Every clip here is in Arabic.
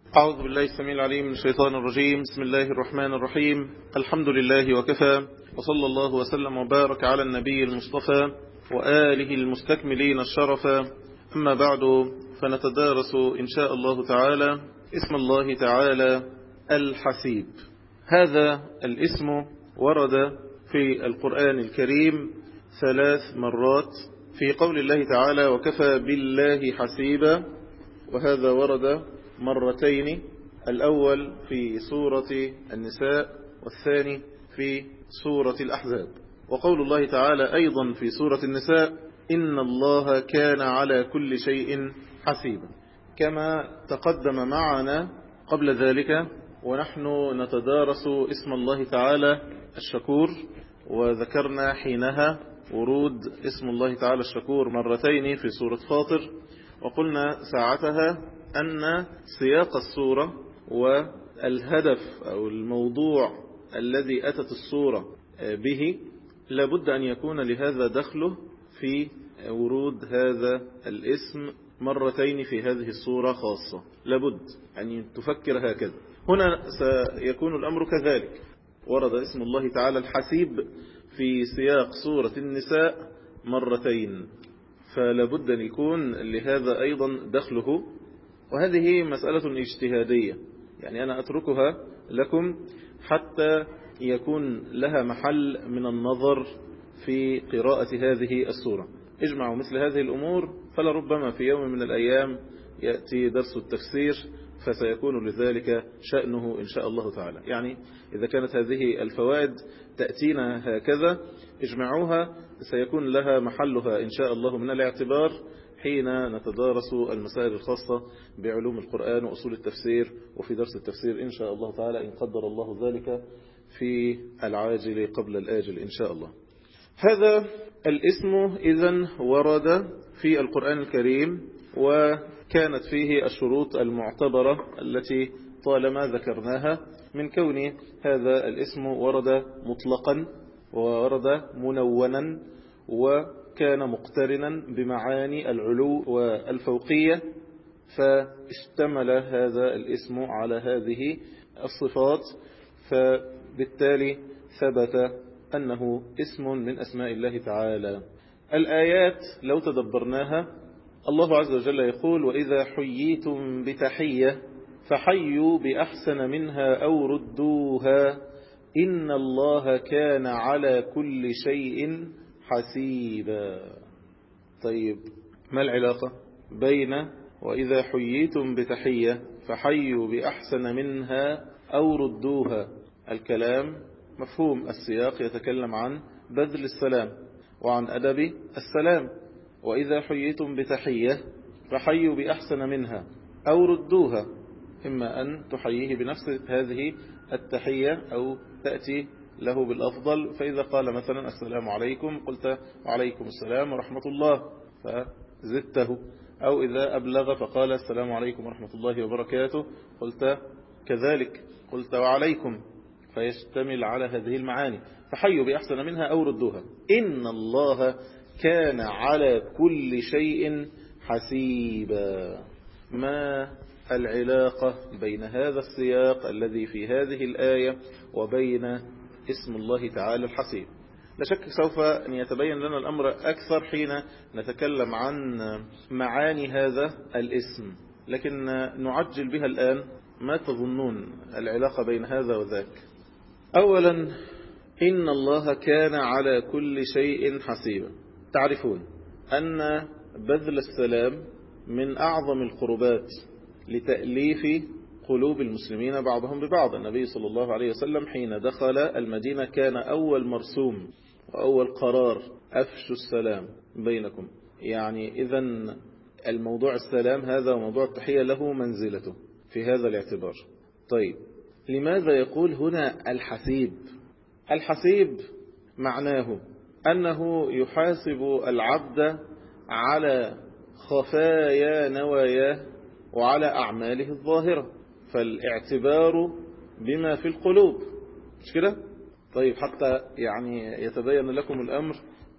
أعوذ بالله السميع العليم من الشيطان الرجيم. بسم الله الرحمن الرحيم. الحمد لله وكفى، وصلى الله وسلم وبارك على النبي المصطفى وآله المستكملين الشرفا. أما بعد، فنتدارس إن شاء الله تعالى اسم الله تعالى الحسيب. هذا الاسم ورد في القرآن الكريم 3 مرات في قول الله تعالى: وكفى بالله حسيبا، وهذا ورد مرتين، الأول في سورة النساء والثاني في سورة الأحزاب. وقول الله تعالى أيضا في سورة النساء: إن الله كان على كل شيء حسيبا، كما تقدم معنا قبل ذلك ونحن نتدارس اسم الله تعالى الشكور، وذكرنا حينها ورود اسم الله تعالى الشكور مرتين في سورة فاطر، وقلنا ساعتها أن سياق السورة والهدف أو الموضوع الذي أتت السورة به لابد أن يكون لهذا دخله في ورود هذا الاسم مرتين في هذه السورة خاصة، لابد أن تفكر هكذا. هنا سيكون الأمر كذلك، ورد اسم الله تعالى الحسيب في سياق سورة النساء مرتين، فلابد أن يكون لهذا أيضا دخله. وهذه مسألة اجتهادية، يعني أنا أتركها لكم حتى يكون لها محل من النظر في قراءة هذه السورة. اجمعوا مثل هذه الأمور، فلربما في يوم من الأيام يأتي درس التفسير فسيكون لذلك شأنه إن شاء الله تعالى. يعني إذا كانت هذه الفوائد تأتينا هكذا اجمعوها، سيكون لها محلها إن شاء الله من الاعتبار حين نتدارس المسائل الخاصة بعلوم القرآن وأصول التفسير، وفي درس التفسير إن شاء الله تعالى إن قدر الله ذلك في العاجل قبل الآجل إن شاء الله. هذا الاسم إذن ورد في القرآن الكريم، وكانت فيه الشروط المعتبرة التي طالما ذكرناها، من كون هذا الاسم ورد مطلقا وورد منونا وكان مقترنا بمعاني العلو والفوقية، فاشتمل هذا الاسم على هذه الصفات، فبالتالي ثبت أنه اسم من أسماء الله تعالى. الآيات لو تدبرناها، الله عز وجل يقول: وإذا حييتم بتحية فحيوا بأحسن منها أو ردوها إن الله كان على كل شيء حسيبا. طيب، ما العلاقة بين وإذا حييتم بتحية فحيوا بأحسن منها أو ردوها؟ الكلام مفهوم، السياق يتكلم عن بذل السلام وعن أدب السلام. وإذا حييتم بتحية فحيوا بأحسن منها أو ردوها، إما أن تحييه بنفس هذه التحية أو تأتي له بالأفضل، فإذا قال مثلا السلام عليكم قلت وعليكم السلام ورحمة الله فزدته، أو إذا أبلغ فقال السلام عليكم ورحمة الله وبركاته قلت كذلك، قلت وعليكم، فيشتمل على هذه المعاني. فحيوا بأحسن منها أو ردوها إن الله كان على كل شيء حسيبا. ما العلاقة بين هذا السياق الذي في هذه الآية وبين اسم الله تعالى الحسيب؟ لا شك سوف أن يتبين لنا الأمر أكثر حين نتكلم عن معاني هذا الاسم، لكن نعجل بها الآن. ما تظنون العلاقة بين هذا وذاك؟ أولا، إن الله كان على كل شيء حسيبا. تعرفون أن بذل السلام من أعظم القربات لتأليف قلوب المسلمين بعضهم ببعض. النبي صلى الله عليه وسلم حين دخل المدينة كان أول مرسوم وأول قرار: أفشوا السلام بينكم. يعني إذن الموضوع السلام هذا وموضوع التحية له منزلته في هذا الاعتبار. طيب، لماذا يقول هنا الحسيب؟ الحسيب معناه أنه يحاسب العبد على خفايا نواياه وعلى أعماله الظاهرة، فالاعتبار بما في القلوب، مش كده؟ طيب، حتى يعني يتبين لكم الأمر،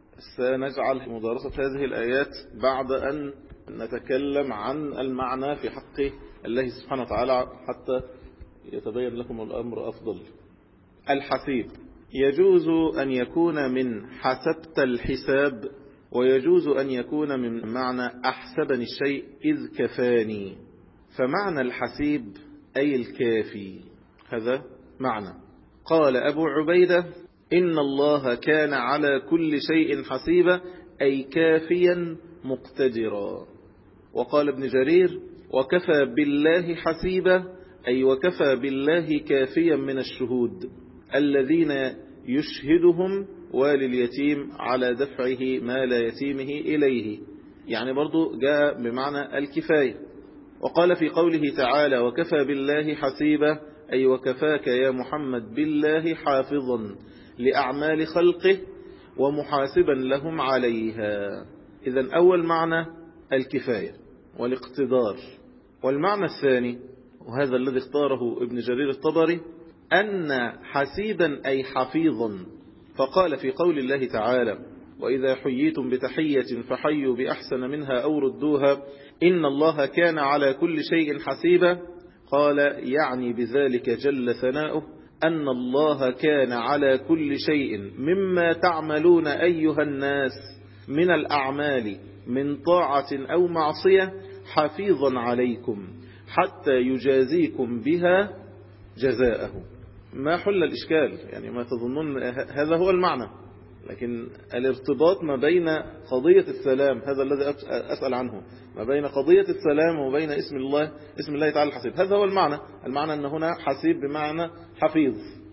سنجعل مدارسة هذه الآيات بعد أن نتكلم عن المعنى في حق الله سبحانه وتعالى حتى يتبين لكم الأمر أفضل. الحسيب يجوز أن يكون من حسبت الحساب، ويجوز أن يكون من معنى أحسبني الشيء إذ كفاني. فمعنى الحسيب أي الكافي، هذا معنى. قال أبو عبيدة إن الله كان على كل شيء حسيبا، أي كافيا مقتدرا. وقال ابن جرير وكفى بالله حسيبا، أي وكفى بالله كافيا من الشهود الذين يشهدهم والي اليتيم على دفعه مال يتيمه إليه، يعني برضو جاء بمعنى الكفاية. وقال في قوله تعالى وكفى بالله حسيبا، أي وكفاك يا محمد بالله حافظا لأعمال خلقه ومحاسبا لهم عليها. إذن أول معنى الكفاية والاقتدار. والمعنى الثاني وهذا الذي اختاره ابن جرير الطبري أن حسيبا أي حفيظا، فقال في قول الله تعالى وإذا حييتم بتحية فحيوا بأحسن منها أو ردوها إن الله كان على كل شيء حسيبا. قال يعني بذلك جل ثناؤه أن الله كان على كل شيء مما تعملون أيها الناس من الأعمال من طاعة أو معصية حفيظا عليكم حتى يجازيكم بها جزاءه. ما حل الإشكال، يعني ما تظنون هذا هو المعنى، لكن الارتباط ما بين قضية السلام، هذا الذي أسأل عنه، ما بين قضية السلام وبين اسم الله تعالى الحسيب، هذا هو المعنى. المعنى أن هنا حسيب بمعنى حفيظ،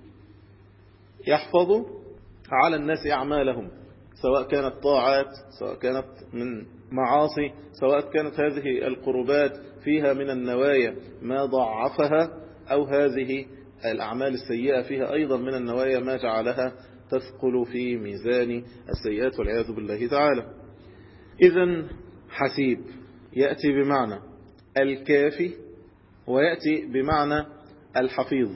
يحفظ على الناس أعمالهم سواء كانت طاعات، سواء كانت من معاصي، سواء كانت هذه القربات فيها من النوايا ما ضعفها، أو هذه الأعمال السيئة فيها أيضا من النوايا ما جعلها تثقل في ميزان السيئات والعياذ بالله تعالى. إذن حسيب يأتي بمعنى الكافي ويأتي بمعنى الحفيظ.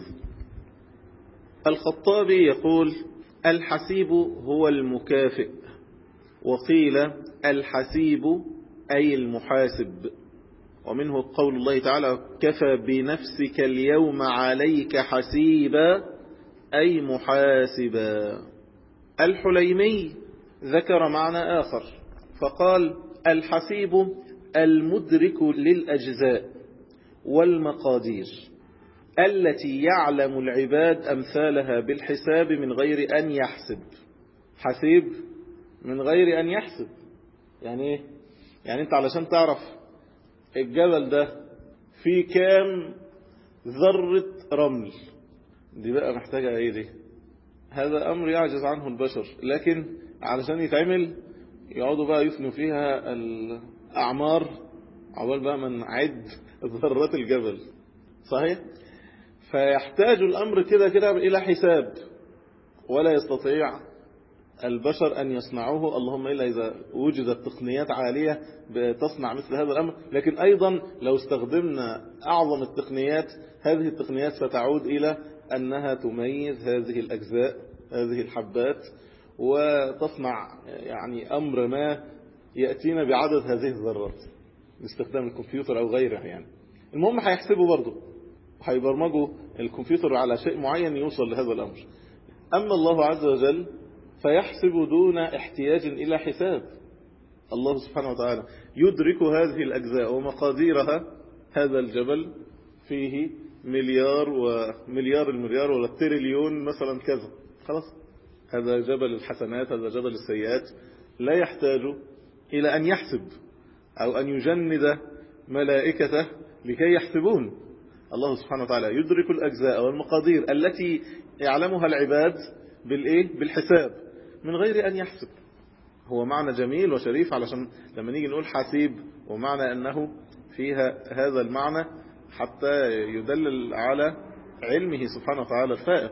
الخطابي يقول الحسيب هو المكافئ، وقيل الحسيب أي المحاسب. ومنه قول الله تعالى كفى بنفسك اليوم عليك حسيبا، أي محاسبا. الحليمي ذكر معنى آخر فقال الحسيب المدرك للأجزاء والمقادير التي يعلم العباد أمثالها بالحساب من غير أن يحسب. حسيب من غير أن يحسب يعني إيه؟ يعني أنت علشان تعرف الجبل ده فيه كام ذرة رمل، دي بقى محتاجة ايه دي؟ هذا امر يعجز عنه البشر، لكن علشان يتعمل يقعدوا بقى يفنوا فيها الاعمار عقبال بقى من عد ذرات الجبل، صحيح؟ فيحتاج الامر كده كده الى حساب، ولا يستطيع البشر أن يصنعوه، اللهم إلا إذا وجدت تقنيات عالية بتصنع مثل هذا الأمر. لكن أيضا لو استخدمنا أعظم التقنيات، هذه التقنيات ستعود إلى أنها تميز هذه الأجزاء، هذه الحبات، وتصنع يعني أمر ما يأتينا بعدد هذه الذرات باستخدام الكمبيوتر أو غيره. يعني المهم هيحسبوا برضه، هيبرمجوا الكمبيوتر على شيء معين يوصل لهذا الأمر. أما الله عز وجل فيحسب دون احتياج إلى حساب. الله سبحانه وتعالى يدرك هذه الأجزاء ومقاديرها. هذا الجبل فيه مليار ومليار المليار ولا التريليون مثلا كذا، خلاص هذا جبل الحسنات، هذا جبل السيئات، لا يحتاج إلى أن يحسب أو أن يجند ملائكته لكي يحسبون. الله سبحانه وتعالى يدرك الأجزاء والمقادير التي يعلمها العباد بالحساب من غير أن يحسب. هو معنى جميل وشريف، علشان لما نيجي نقول حسيب ومعنى أنه فيها هذا المعنى حتى يدلل على علمه سبحانه وتعالى الفائق.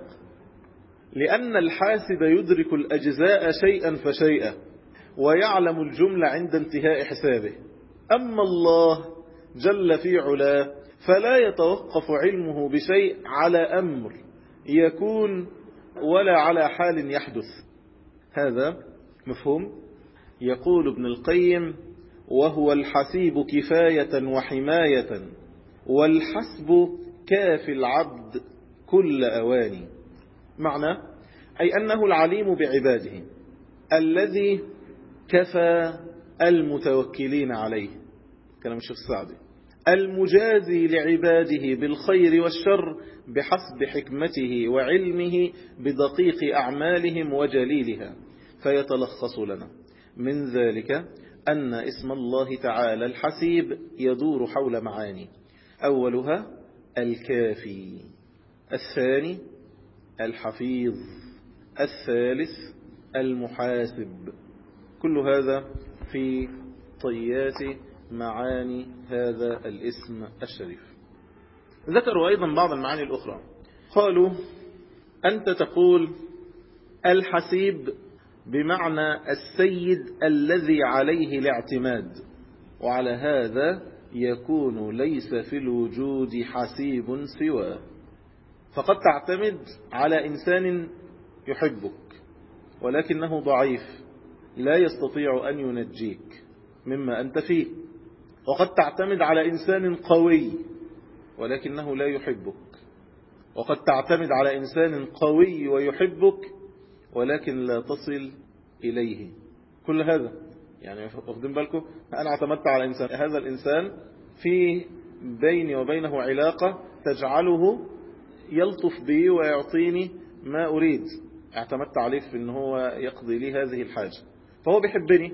لأن الحاسب يدرك الأجزاء شيئا فشيئا ويعلم الجملة عند انتهاء حسابه. أما الله جل في علاه فلا يتوقف علمه بشيء على أمر يكون ولا على حال يحدث. هذا مفهوم. يقول ابن القيم وهو الحسيب كفاية وحماية والحسب كافي العبد كل أواني. معنى أي أنه العليم بعباده الذي كفى المتوكلين عليه، كلام الشيخ السعدي، المجازي لعباده بالخير والشر بحسب حكمته وعلمه بدقيق أعمالهم وجليلها. فيتلخص لنا من ذلك أن اسم الله تعالى الحسيب يدور حول معاني، أولها الكافي، الثاني الحفيظ، الثالث المحاسب. كل هذا في طيات معاني هذا الاسم الشريف. ذكروا أيضا بعض المعاني الأخرى، قالوا أنت تقول الحسيب بمعنى السيد الذي عليه الاعتماد، وعلى هذا يكون ليس في الوجود حسيب سواه. فقد تعتمد على إنسان يحبك ولكنه ضعيف لا يستطيع أن ينجيك مما أنت فيه، وقد تعتمد على إنسان قوي ولكنه لا يحبك، وقد تعتمد على إنسان قوي ويحبك ولكن لا تصل إليه. كل هذا يعني واخدين بالكم، أنا اعتمدت على إنسان، هذا الإنسان في بيني وبينه علاقة تجعله يلطف بي ويعطيني ما أريد، اعتمدت عليه في أنه هو يقضي لي هذه الحاجة، فهو بيحبني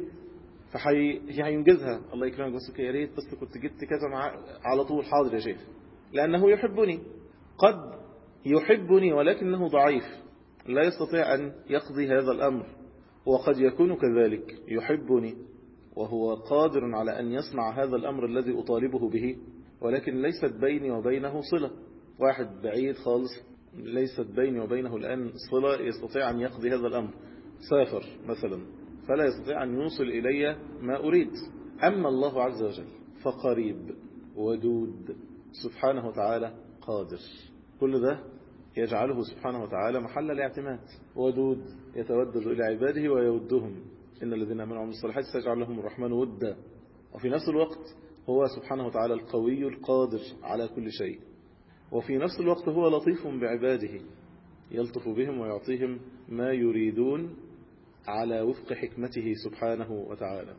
فهينجزها. الله يكرمك بس يا ريت بس كنت جبت كذا على طول، حاضر يا شيخ، لأنه يحبني. قد يحبني ولكنه ضعيف لا يستطيع أن يقضي هذا الأمر، وقد يكون كذلك يحبني وهو قادر على أن يصنع هذا الأمر الذي أطالبه به، ولكن ليست بيني وبينه صلة. واحد بعيد خالص ليست بيني وبينه الآن صلة يستطيع أن يقضي هذا الأمر، سافر مثلا فلا يستطيع أن يوصل إلي ما أريد. أما الله عز وجل فقريب ودود سبحانه وتعالى قادر. كل ده يجعله سبحانه وتعالى محل الاعتماد. ودود يتودد إلى عباده ويودهم، إن الذين آمنوا وعملوا الصالحات سيجعل لهم الرحمن ودا. وفي نفس الوقت هو سبحانه وتعالى القوي القادر على كل شيء، وفي نفس الوقت هو لطيف بعباده يلطف بهم ويعطيهم ما يريدون على وفق حكمته سبحانه وتعالى.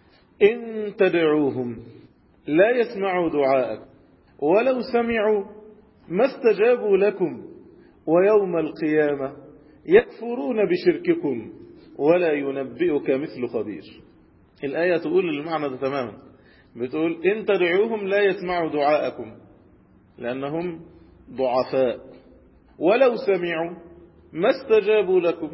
إن تدعوهم لا يسمعوا دعاءكم ولو سمعوا ما استجابوا لكم ويوم القيامة يكفرون بشرككم ولا ينبئك مثل خبير. الآية تقول المعنى ده تماما، بتقول إن تدعوهم لا يسمعوا دعاءكم لأنهم ضعفاء، ولو سمعوا ما استجابوا لكم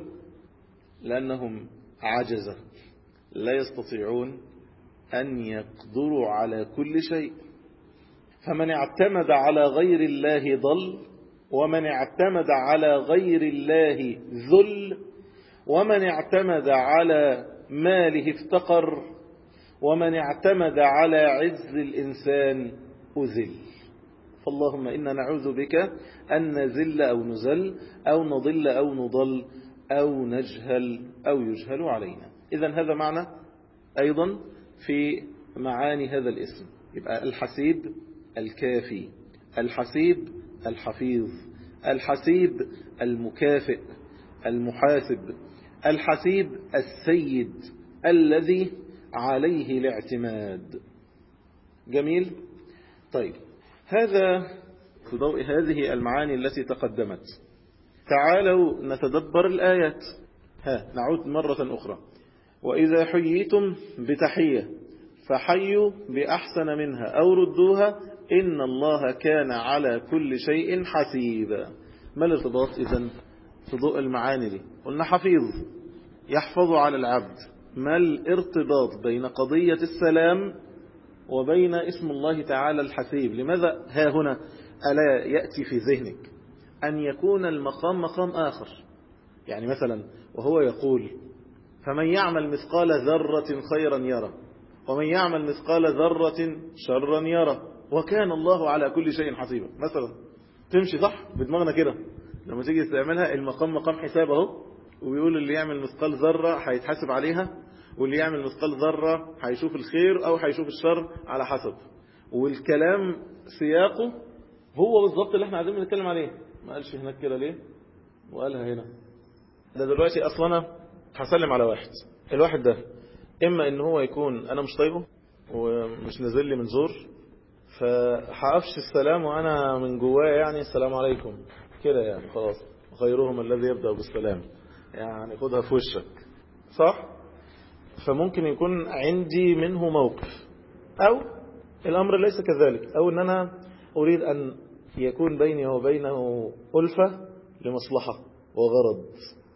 لأنهم عجزة لا يستطيعون أن يقدروا على كل شيء. فمن اعتمد على غير الله ضل، ومن اعتمد على غير الله ذل، ومن اعتمد على ماله افتقر، ومن اعتمد على عز الإنسان أذل. فاللهم إنا نعوذ بك أن نذل أو نزل أو نضل أو نضل أو نجهل أو يجهل علينا. إذن هذا معنى أيضا في معاني هذا الاسم. يبقى الحسيب الكافي، الحسيب الحفيظ، الحسيب المكافئ المحاسب، الحسيب السيد الذي عليه الاعتماد. جميل. طيب هذا في ضوء هذه المعاني التي تقدمت. تعالوا نتدبر الآيات. نعود مرة أخرى. وإذا حييتم بتحية فحيوا بأحسن منها أو ردوها إن الله كان على كل شيء حسيبا. ما الارتباط إذن في ضوء المعاني دي؟ قلنا حفيظ يحفظ على العبد. ما الارتباط بين قضية السلام وبين اسم الله تعالى الحسيب؟ لماذا ها هنا ألا يأتي في ذهنك أن يكون المقام مقام آخر؟ يعني مثلا وهو يقول فمن يعمل مثقال ذرة خيرا يرى ومن يعمل مثقال ذرة شرا يرى وكان الله على كل شيء حسيبا. مثلا تمشي صح بدماغنا كده لما تيجي تعملها، المقام مقام حساب اهو، وبيقول اللي يعمل مثقال ذرة هيتحاسب عليها، واللي يعمل مثقال ذرة هيشوف الخير أو هيشوف الشر على حسب. والكلام سياقه هو بالظبط اللي احنا عايزين نتكلم عليه. ما قالش هناك كده ليه وقالها هنا. ده دلوقتي اصلا انا هسلم على واحد، الواحد ده اما ان هو يكون انا مش طايقه ومش نازل لي من زور، فهقفش السلام وانا من جوايا يعني السلام عليكم كده، يعني خلاص خيرهم الذي يبدأ بالسلام، يعني خدها في وشك، صح؟ فممكن يكون عندي منه موقف، او الامر ليس كذلك، او ان انا اريد ان يكون بيني وبينه ألفة لمصلحة وغرض.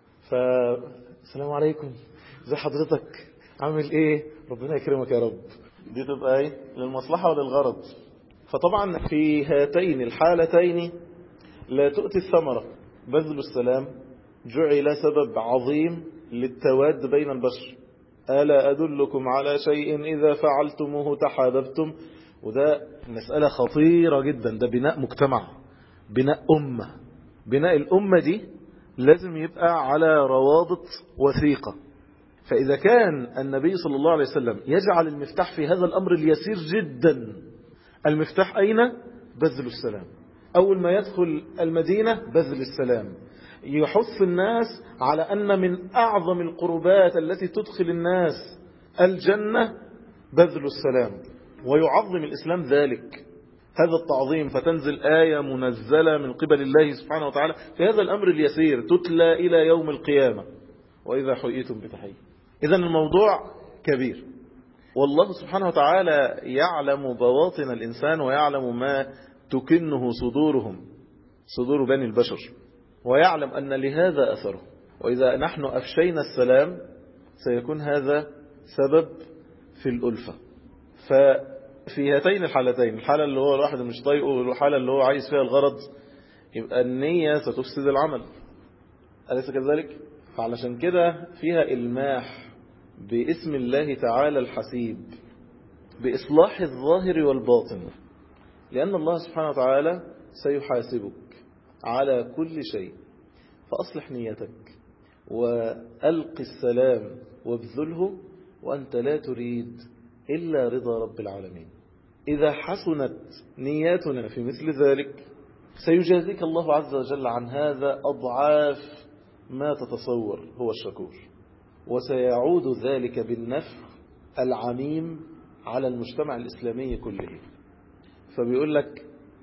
فالسلام عليكم، ازي حضرتك، عامل ايه، ربنا يكرمك يا رب، دي تبقى ايه، للمصلحة وللغرض. فطبعا في هاتين الحالتين لا تؤتي الثمرة. بذل السلام جعل سبب عظيم للتواد بين البشر. ألا أدلكم على شيء إذا فعلتموه تحاببتم. وده مسألة خطيرة جدا، ده بناء مجتمع، بناء أمة. بناء الأمة دي لازم يبقى على روابط وثيقة. فإذا كان النبي صلى الله عليه وسلم يجعل المفتاح في هذا الأمر اليسير جدا، المفتاح أين؟ بذل السلام. أول ما يدخل المدينة بذل السلام. يحث الناس على أن من أعظم القربات التي تدخل الناس الجنة بذل السلام، ويعظم الإسلام ذلك، هذا التعظيم. فتنزل آية منزلة من قبل الله سبحانه وتعالى في هذا الأمر اليسير تتلى إلى يوم القيامة، وإذا حييتم بتحية. إذن الموضوع كبير، والله سبحانه وتعالى يعلم بواطن الإنسان ويعلم ما تكنه صدورهم، صدور بني البشر، ويعلم أن لهذا أثره. وإذا نحن أفشينا السلام سيكون هذا سبب في الألفة. ففي هاتين الحالتين، الحالة اللي هو الواحد مش طايقه والحالة اللي هو عايز فيها الغرض، يبقى النية ستفسد العمل، أليس كذلك؟ فعلشان كده فيها إلماح باسم الله تعالى الحسيب، بإصلاح الظاهر والباطن، لأن الله سبحانه وتعالى سيحاسبك على كل شيء. فأصلح نيتك وألق السلام وابذله وأنت لا تريد إلا رضا رب العالمين. إذا حسنت نياتنا في مثل ذلك سيجازيك الله عز وجل عن هذا أضعاف ما تتصور هو الشكور، وسيعود ذلك بالنفع العميم على المجتمع الإسلامي كله. فبيقول لك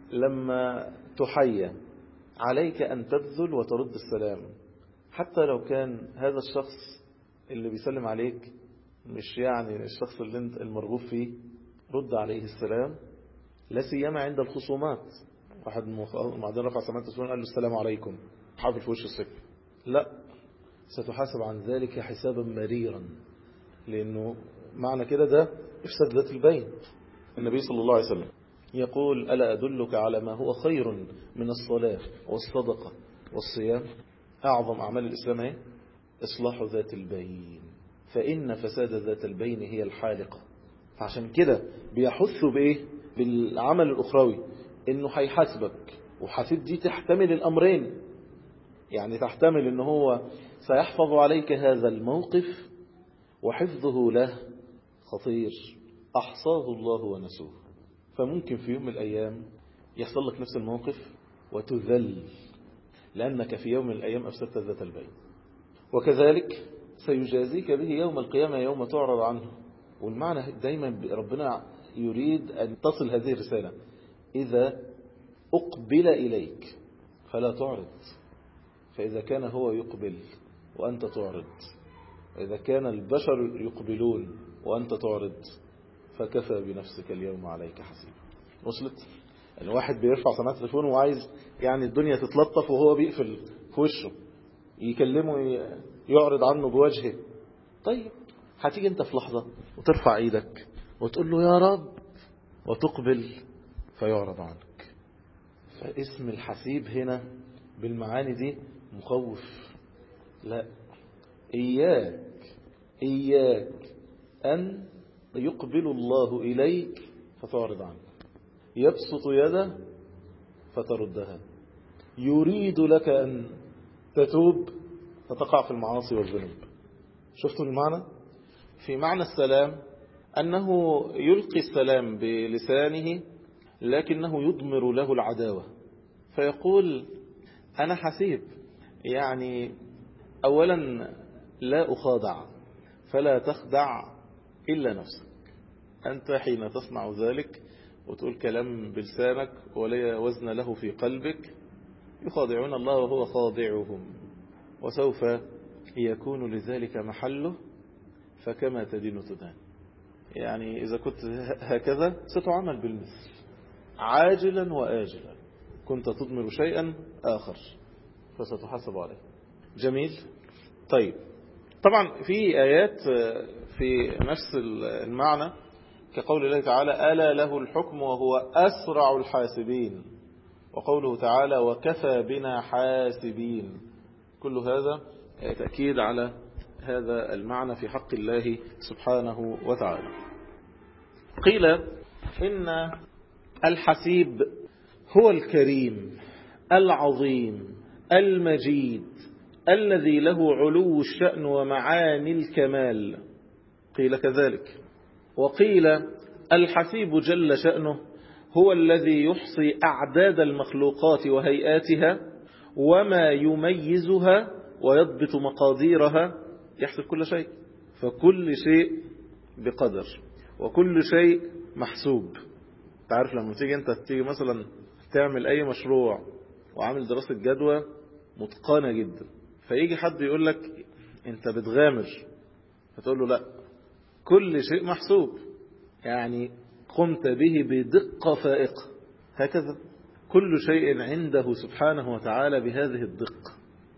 لما تحيى عليك أن تبذل وترد السلام، حتى لو كان هذا الشخص اللي بيسلم عليك مش يعني الشخص اللي انت المرغوب فيه، رد عليه السلام، لا سيما عند الخصومات. واحد بعدين رفع سماعة التليفون قال له السلام عليكم، حافل في وش السكة، لا، ستحاسب عن ذلك حسابا مريرا، لأنه معنى كده ده إفساد ذات البين. النبي صلى الله عليه وسلم يقول ألا أدلك على ما هو خير من الصلاة والصدقة والصيام؟ أعظم أعمال الإسلام هي إصلاح ذات البين، فإن فساد ذات البين هي الحالقة. فعشان كده بيحث بإيه؟ بالعمل الأخروي، إنه هيحاسبك، وحاسب دي تحتمل الأمرين، يعني تحتمل إنه هو سيحفظ عليك هذا الموقف، وحفظه له خطير، أحصاه الله ونسوه. فممكن في يوم من الأيام يحصل لك نفس الموقف وتذل، لأنك في يوم من الأيام أفسدت ذات البين. وكذلك سيجازيك به يوم القيامة يوم تعرض عنه. والمعنى دايما ربنا يريد أن تصل هذه الرسالة: إذا أقبل إليك فلا تعرض. فإذا كان هو يقبل وأنت تعرض، وإذا كان البشر يقبلون وأنت تعرض، فكفى بنفسك اليوم عليك حسيب. وصلت؟ الواحد بيرفع سماعة التليفون وعايز يعني الدنيا تتلطف، وهو بيقفل في وشه، يكلمه يعرض عنه بوجهه. طيب هتيجي انت في لحظة وترفع ايدك وتقول له يا رب، وتقبل فيعرض عنك. فاسم الحسيب هنا بالمعاني دي مخوف. لا، إياك أن يقبل الله إليك فتعرض عنه، يبسط يده فتردها، يريد لك أن تتوب فتقع في المعاصي والذنوب. شفتوا المعنى؟ في معنى السلام أنه يلقي السلام بلسانه لكنه يضمر له العداوة، فيقول أنا حسيب، يعني أولا لا أخادع، فلا تخدع إلا نفسك. أنت حين تصنع ذلك وتقول كلام بلسانك ولا وزن له في قلبك، يخادعون الله وهو خاضعهم، وسوف يكون لذلك محله، فكما تدين تدان. يعني إذا كنت هكذا ستعامل بالمثل عاجلا وآجلا، كنت تضمر شيئا آخر فستحاسب عليه. جميل. طيب، طبعا في آيات في نفس المعنى كقول الله تعالى ألا له الحكم وهو أسرع الحاسبين، وقوله تعالى وكفى بنا حاسبين. كل هذا تأكيد على هذا المعنى في حق الله سبحانه وتعالى. قيل إن الحسيب هو الكريم العظيم المجيد الذي له علو الشأن ومعاني الكمال، قيل كذلك. وقيل الحسيب جل شأنه هو الذي يحصي أعداد المخلوقات وهيئاتها وما يميزها ويضبط مقاديرها، يحسب كل شيء، فكل شيء بقدر وكل شيء محسوب. تعرف لما تيجي مثلا تعمل أي مشروع وعامل دراسة جدوى متقنة جدا، فيجي حد يقول لك انت بتغامر، فتقول له لا، كل شيء محسوب، يعني قمت به بدقة فائقة. هكذا كل شيء عنده سبحانه وتعالى بهذه الدقة،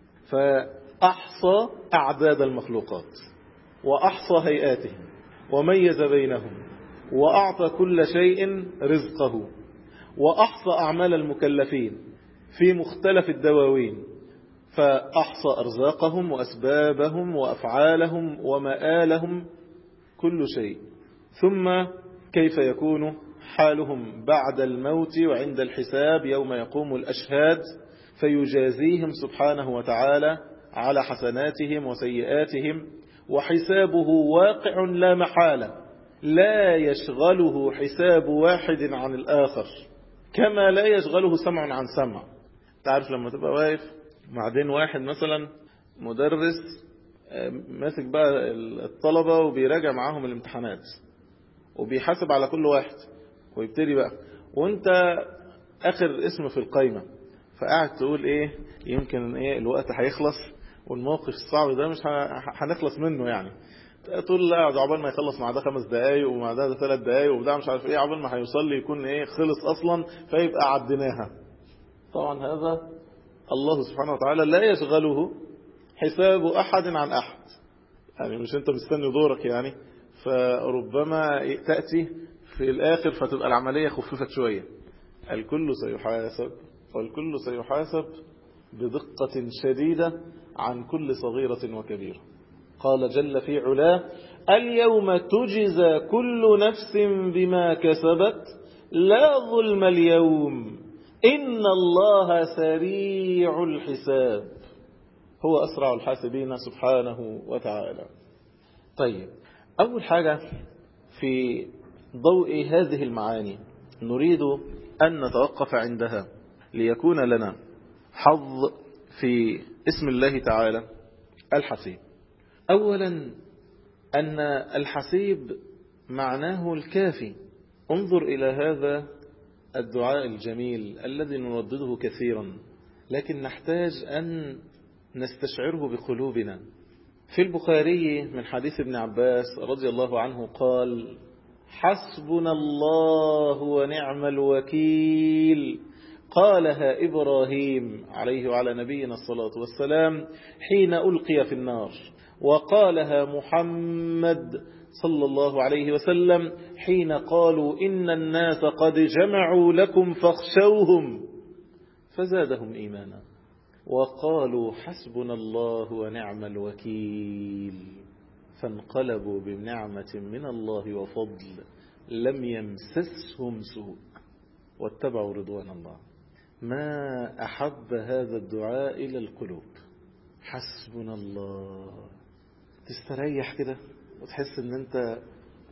فأحصى أعداد المخلوقات وأحصى هيئاتهم وميز بينهم وأعطى كل شيء رزقه، وأحصى أعمال المكلفين في مختلف الدواوين، فأحصى أرزاقهم وأسبابهم وأفعالهم ومآلهم كل شيء. ثم كيف يكون حالهم بعد الموت وعند الحساب يوم يقوم الأشهاد، فيجازيهم سبحانه وتعالى على حسناتهم وسيئاتهم، وحسابه واقع لا محالة، لا يشغله حساب واحد عن الآخر، كما لا يشغله سمع عن سمع. تعرف لما تبقى واقف بعدين واحد مثلا مدرس ماسك بقى الطلبة وبيراجع معاهم الامتحانات وبيحاسب على كل واحد ويبتدي بقى، وانت اخر اسم في القايمة، فقاعد تقول ايه يمكن ايه الوقت هيخلص والموقف الصعب ده مش هنخلص منه، يعني تقول لا عقبال ما يخلص مع ده 5 دقايق ومع ده 3 دقايق وبدا مش عارف ايه، عقبال ما هيوصل لي يكون ايه خلص اصلا، فيبقى عديناها. طبعا هذا الله سبحانه وتعالى لا يشغله حساب أحد عن أحد، يعني مش أنت مستني دورك يعني، فربما تأتي في الآخر فتبقى العملية خففت شوية. الكل سيحاسب، والكل سيحاسب بدقة شديدة عن كل صغيرة وكبيرة. قال جل في علاه اليوم تجزى كل نفس بما كسبت لا ظلم اليوم إن الله سريع الحساب، هو أسرع الحاسبين سبحانه وتعالى. طيب، أول حاجة في ضوء هذه المعاني نريد أن نتوقف عندها ليكون لنا حظ في اسم الله تعالى الحسيب. أولا أن الحسيب معناه الكافي. انظر إلى هذا الدعاء الجميل الذي نردده كثيرا، لكن نحتاج أن نستشعره بقلوبنا. في البخاري من حديث ابن عباس رضي الله عنه قال حسبنا الله ونعم الوكيل، قالها إبراهيم عليه وعلى نبينا الصلاة والسلام حين ألقي في النار، وقالها محمد صلى الله عليه وسلم حين قالوا إن الناس قد جمعوا لكم فاخشوهم فزادهم إيمانا، وقالوا حسبنا الله ونعم الوكيل، فانقلبوا بنعمة من الله وفضل لم يمسسهم سوء واتبعوا رضوان الله. ما أحب هذا الدعاء إلى القلوب. حسبنا الله، تستريح كده وتحس ان انت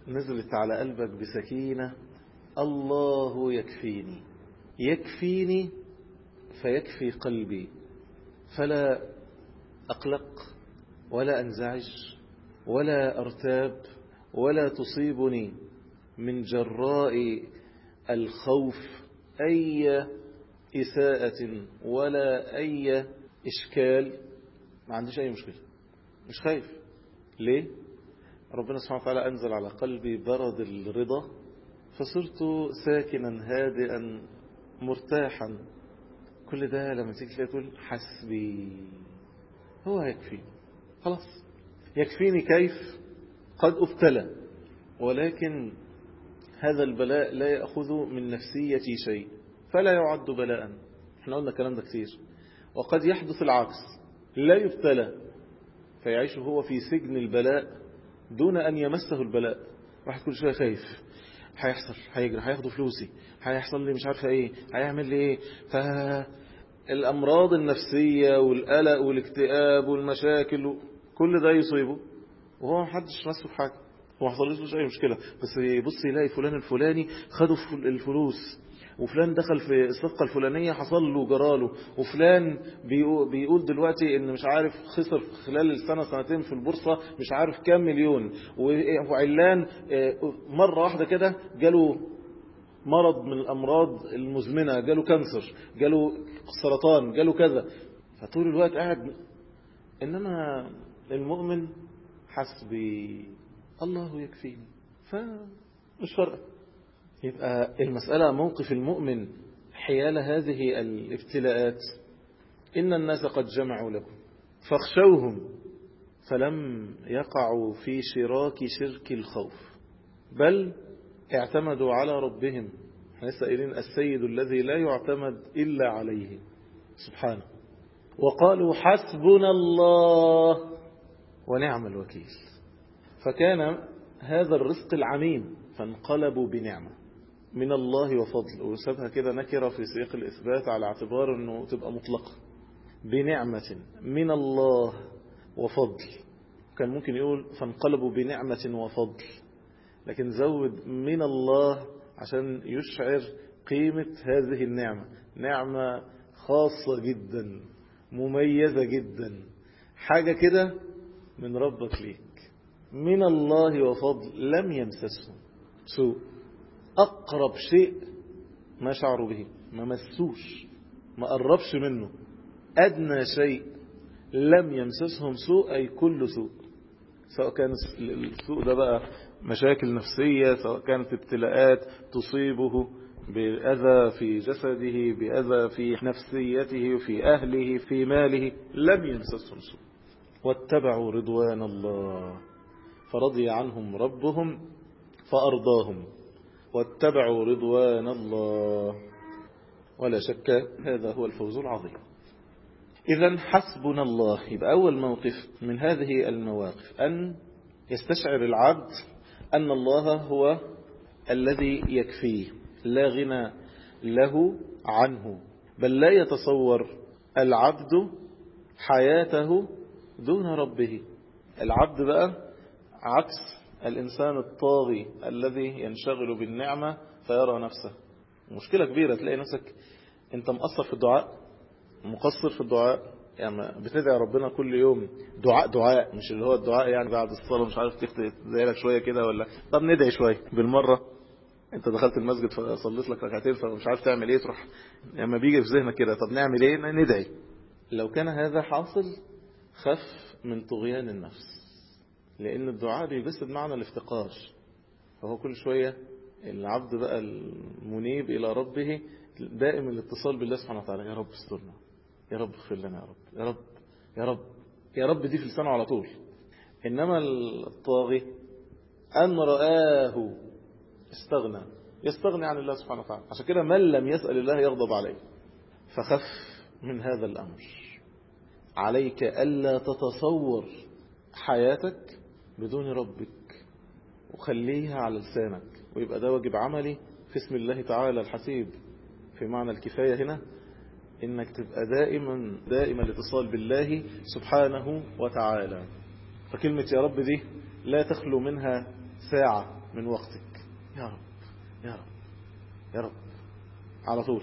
نزلت على قلبك بسكينة، الله يكفيني، يكفيني فيكفي قلبي، فلا أقلق ولا أنزعج ولا أرتاب ولا تصيبني من جراء الخوف أي إساءة ولا أي إشكال. ما عنديش أي مشكلة، مش خايف. ليه؟ ربنا سبحانه وتعالى أنزل على قلبي برد الرضا، فصرت ساكنا هادئا مرتاحا. كل ده لما تيجي تقول حسبي، هو يكفي خلاص. يكفيني كيف؟ قد أبتلى، ولكن هذا البلاء لا يأخذ من نفسيتي شيء، فلا يعد بلاء. احنا قلنا الكلام ده كتير. وقد يحدث العكس، لا يبتلى فيعيش هو في سجن البلاء دون أن يمسه البلاء. واحد كل شوية خايف، هيحصل، هيجري، هياخدوا فلوسي، هيحصل لي مش عارفة ايه، هيعمل لي ايه. فالأمراض النفسية والقلق والاكتئاب والمشاكل كل ده يصيبه وهو محدش مسه في حاجة، هو حصلتلوش أي مشكلة. بس يبص يلاقي فلان الفلاني خدوا الفلوس، وفلان دخل في الصفقة الفلانية حصل له جراله، وفلان بيقول دلوقتي ان مش عارف خسر خلال السنة سنتين في البورصة مش عارف كام مليون، وعلان مرة واحدة كده جاله مرض من الأمراض المزمنة، جاله كانسر، جاله سرطان، جاله كذا. فطول الوقت قاعد. إنما المؤمن حسبي الله يكفيني، فمش فرق. يبقى المسألة موقف المؤمن حيال هذه الابتلاءات. إن الناس قد جمعوا لكم فاخشوهم فلم يقعوا في شرك الخوف، بل اعتمدوا على ربهم. احنا لسه قايلين السيد الذي لا يعتمد إلا عليه سبحانه. وقالوا حسبنا الله ونعم الوكيل. فكان هذا الرزق العميم، فانقلبوا بنعمة من الله وفضل، وسابها كده نكرة في سياق الإثبات على اعتبار أنه تبقى مطلقة. بنعمة من الله وفضل. كان ممكن يقول فانقلبوا بنعمة وفضل، لكن زود من الله عشان يشعر قيمة هذه النعمة. نعمة خاصة جدا، مميزة جدا، حاجة كده من ربك ليك. من الله وفضل لم يمسسهم سوء. أقرب شيء ما شعروا به، ما مسوش، ما قربش منه. أدنى شيء لم يمسسهم سوء، أي كل سوء، سواء كان السوء ده بقى مشاكل نفسية، سواء كانت ابتلاءات تصيبه بأذى في جسده، بأذى في نفسيته، في أهله، في ماله، لم يمسسهم سوء. واتبعوا رضوان الله فرضي عنهم ربهم فأرضاهم. واتبعوا رضوان الله، ولا شك هذا هو الفوز العظيم. إذن حسبنا الله. يبقى أول موقف من هذه المواقف أن يستشعر العبد أن الله هو الذي يكفيه، لا غنى له عنه، بل لا يتصور العبد حياته دون ربه. العبد بقى عكس الإنسان الطاغي الذي ينشغل بالنعمة فيرى نفسه. مشكلة كبيرة، تلاقي نفسك أنت مقصر في الدعاء، مقصر في الدعاء، يعني بتدعي ربنا كل يوم دعاء مش اللي هو الدعاء يعني بعد الصلاة مش عارف تخطئ زي لك شوية كده، ولا طب ندعي شوية بالمرة. انت دخلت المسجد فصليت لك ركعتين فمش عارف تعمل ايه، تروح لما بيجي في ذهنك كده طب نعمل ايه، ندعي. لو كان هذا حاصل خف من طغيان النفس، لان الدعاء بيجسد معنى الافتقار. فهو كل شوية العبد بقى المنيب الى ربه دائم الاتصال بالله سبحانه وتعالى. يا رب استرنا، يا رب اغفر لنا، يا رب يا رب يا رب يا رب، دي في لسانه على طول. إنما الطاغي أن رآه استغنى، يستغني عن الله سبحانه وتعالى. عشان كده من لم يسأل الله يغضب عليه. فخف من هذا الأمر. عليك ألا تتصور حياتك بدون ربك، وخليها على لسانك، ويبقى ده واجب عملي في اسم الله تعالى الحسيب. في معنى الكفاية هنا إنك تبقى دائما الاتصال بالله سبحانه وتعالى. فكلمة يا رب دي لا تخلو منها ساعة من وقتك. يا رب يا رب يا رب، على طول.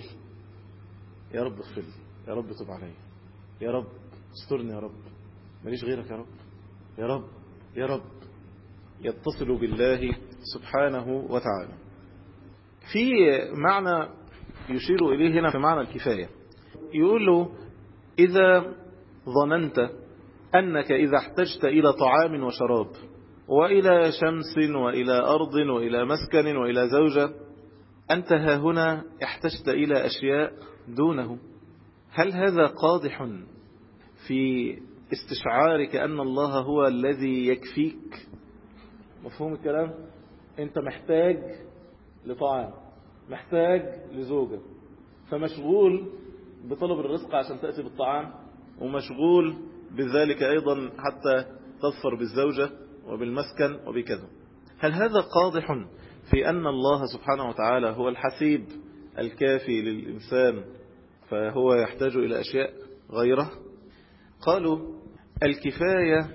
يا رب اغفر لي، يا رب تب علي، يا رب استرني، يا رب ماليش غيرك، يا رب يا رب يا رب. يتصل بالله سبحانه وتعالى. في معنى يشير إليه هنا في معنى الكفاية، يقول له إذا ظننت أنك إذا احتجت إلى طعام وشراب وإلى شمس وإلى أرض وإلى مسكن وإلى زوجة، أنت ها هنا احتجت إلى أشياء دونه، هل هذا قادح في استشعارك أن الله هو الذي يكفيك؟ مفهوم الكلام؟ أنت محتاج لطعام، محتاج لزوجة، فمشغول بطلب الرزق عشان تأتي بالطعام، ومشغول بذلك أيضا حتى تظفر بالزوجة وبالمسكن وبكذا. هل هذا قادح في أن الله سبحانه وتعالى هو الحسيب الكافي للإنسان فهو يحتاج إلى أشياء غيره؟ قالوا الكفاية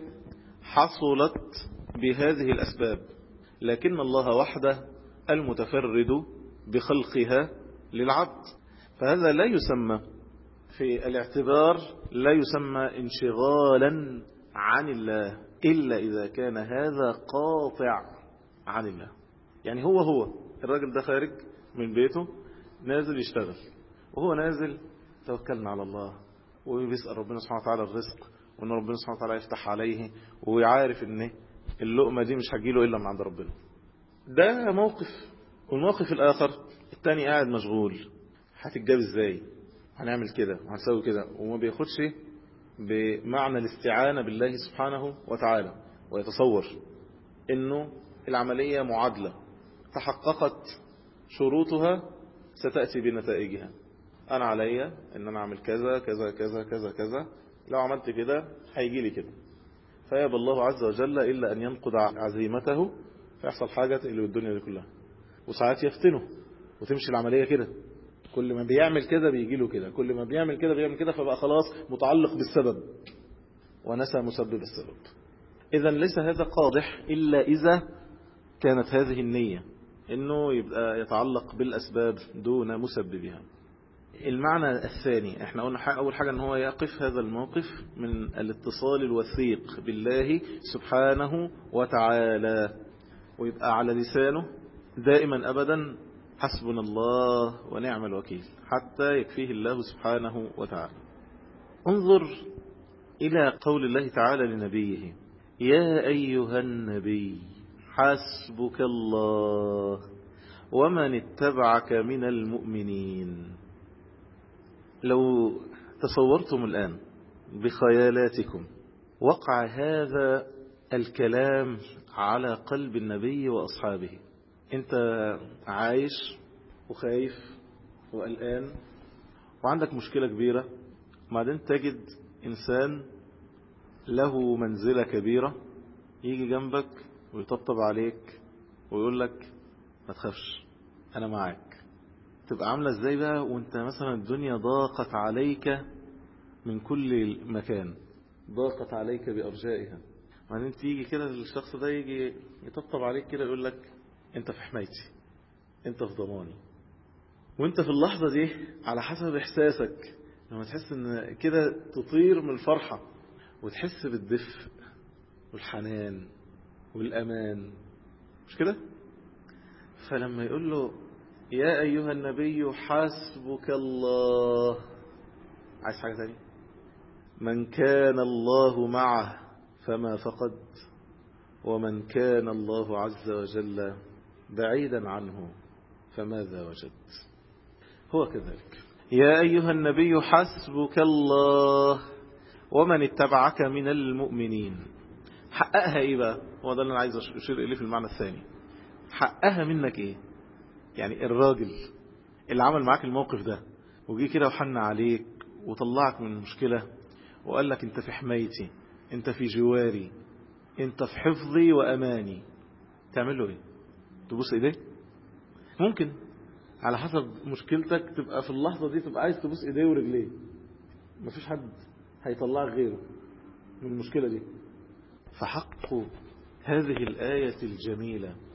حصلت بهذه الأسباب، لكن الله وحده المتفرد بخلقها للعبد، فهذا لا يسمى في الاعتبار، لا يسمى انشغالا عن الله إلا إذا كان هذا قاطع عن الله. يعني هو الراجل ده خارج من بيته نازل يشتغل، وهو نازل توكلنا على الله وبيسأل ربنا سبحانه وتعالى الرزق، وأن ربنا سبحانه وتعالى يفتح عليه، ويعرف أن اللقمة دي مش هتجيله إلا من عند ربنا. ده موقف. والموقف الآخر التاني قاعد مشغول، هتتجاب ازاي، هنعمل كده وهنسوي كده، وما بياخدش بمعنى الاستعانة بالله سبحانه وتعالى، ويتصور انه العملية معادلة تحققت شروطها ستأتي بنتائجها. انا عليا ان انا اعمل كذا كذا كذا كذا كذا، لو عملت كده هيجي لي كده، فيابى الله عز وجل إلا أن ينقض عزيمته فيحصل حاجة اللي بالدنيا دي كلها. وساعات يفتنه وتمشي العملية كده، كل ما بيعمل كده بيجي له كده، كل ما بيعمل كده بيعمل كده، فبقى خلاص متعلق بالسبب ونسى مسبب السبب. إذا ليس هذا قادح إلا إذا كانت هذه النية، إنه يبقى يتعلق بالأسباب دون مسببها. المعنى الثاني احنا قلنا أول حاجة ان هو يقف هذا الموقف من الاتصال الوثيق بالله سبحانه وتعالى، ويبقى على لسانه دائما أبدا حسبنا الله ونعم الوكيل حتى يكفيه الله سبحانه وتعالى. انظر إلى قول الله تعالى لنبيه يا أيها النبي حسبك الله ومن اتبعك من المؤمنين. لو تصورتم الآن بخيالاتكم وقع هذا الكلام على قلب النبي وأصحابه، أنت عايش وخايف وقلقان وعندك مشكلة كبيرة، وبعدين تجد إنسان له منزلة كبيرة يجي جنبك ويطبطب عليك ويقول لك ما تخافش أنا معاك. تبقى عاملة ازاي بقى وانت مثلا الدنيا ضاقت عليك من كل مكان، ضاقت عليك بأرجائها، وبعدين تيجي كده الشخص ده يجي يطبطب عليك كده يقول لك انت في حمايتي، انت في ضماني. وانت في اللحظة دي على حسب احساسك لما تحس ان كده تطير من الفرحة وتحس بالدفء والحنان والأمان، مش كده؟ فلما يقول له يا أيها النبي حسبك الله، عايز حاجة تانية؟ من كان الله معه فما فقد، ومن كان الله عز وجل بعيدا عنه فماذا وجد. هو كذلك يا أيها النبي حسبك الله ومن اتبعك من المؤمنين. حققها ايه بقى؟ هو ده اللي انا عايز اشير اليه في المعنى الثاني. حققها منك ايه؟ يعني الراجل اللي عمل معاك الموقف ده وجي كده وحن عليك وطلعك من المشكلة وقال لك انت في حمايتي، انت في جواري، انت في حفظي واماني، تعمل له ايه؟ تبوس ايديه؟ ممكن على حسب مشكلتك تبقى في اللحظة دي تبقى عايز تبوس ايديه ورجليه، مفيش حد هيطلعك غيره من المشكلة دي. فحق هذه الآية الجميلة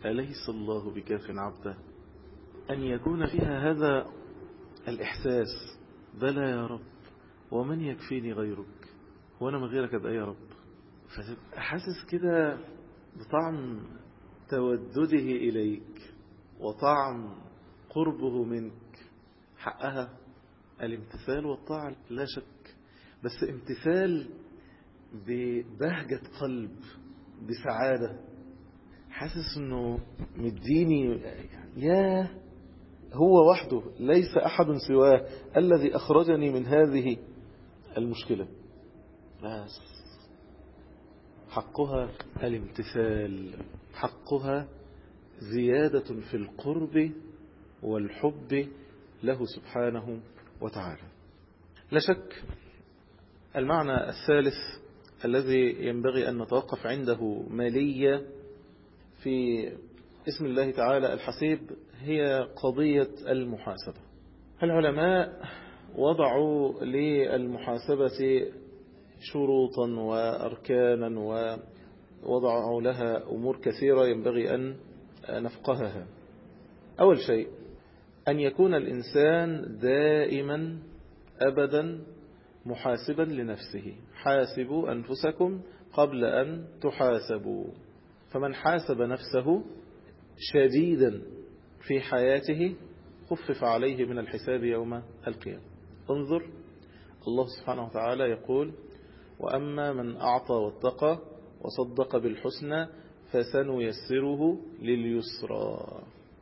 أليس الله بكاف عبده؟ أن يكون فيها هذا الإحساس، بلى يا رب، ومن يكفيني غيرك، وأنا من غيرك أبقى يا رب. فتبقى حاسس كده بطعم تودده إليك وطعم قربه منك. حقها الامتثال والطاعة لا شك، بس امتثال ببهجة قلب، بسعادة، حاسس انه مديني يا هو وحده ليس أحد سواه الذي أخرجني من هذه المشكلة. بس حقها الامتثال، حقها زيادة في القرب والحب له سبحانه وتعالى. لا شك المعنى الثالث الذي ينبغي أن نتوقف عنده مالية في اسم الله تعالى الحسيب هي قضية المحاسبة. العلماء وضعوا للمحاسبة شروطا وأركانا ووضعوا لها أمور كثيرة ينبغي أن نفقهها. أول شيء أن يكون الإنسان دائما أبدا محاسبا لنفسه. حاسبوا أنفسكم قبل أن تحاسبوا. فمن حاسب نفسه شديدا في حياته خفف عليه من الحساب يوم القيامة. انظر الله سبحانه وتعالى يقول: وأما من أعطى واتقى وصدق بالحسنى فسنيسره لليسرى.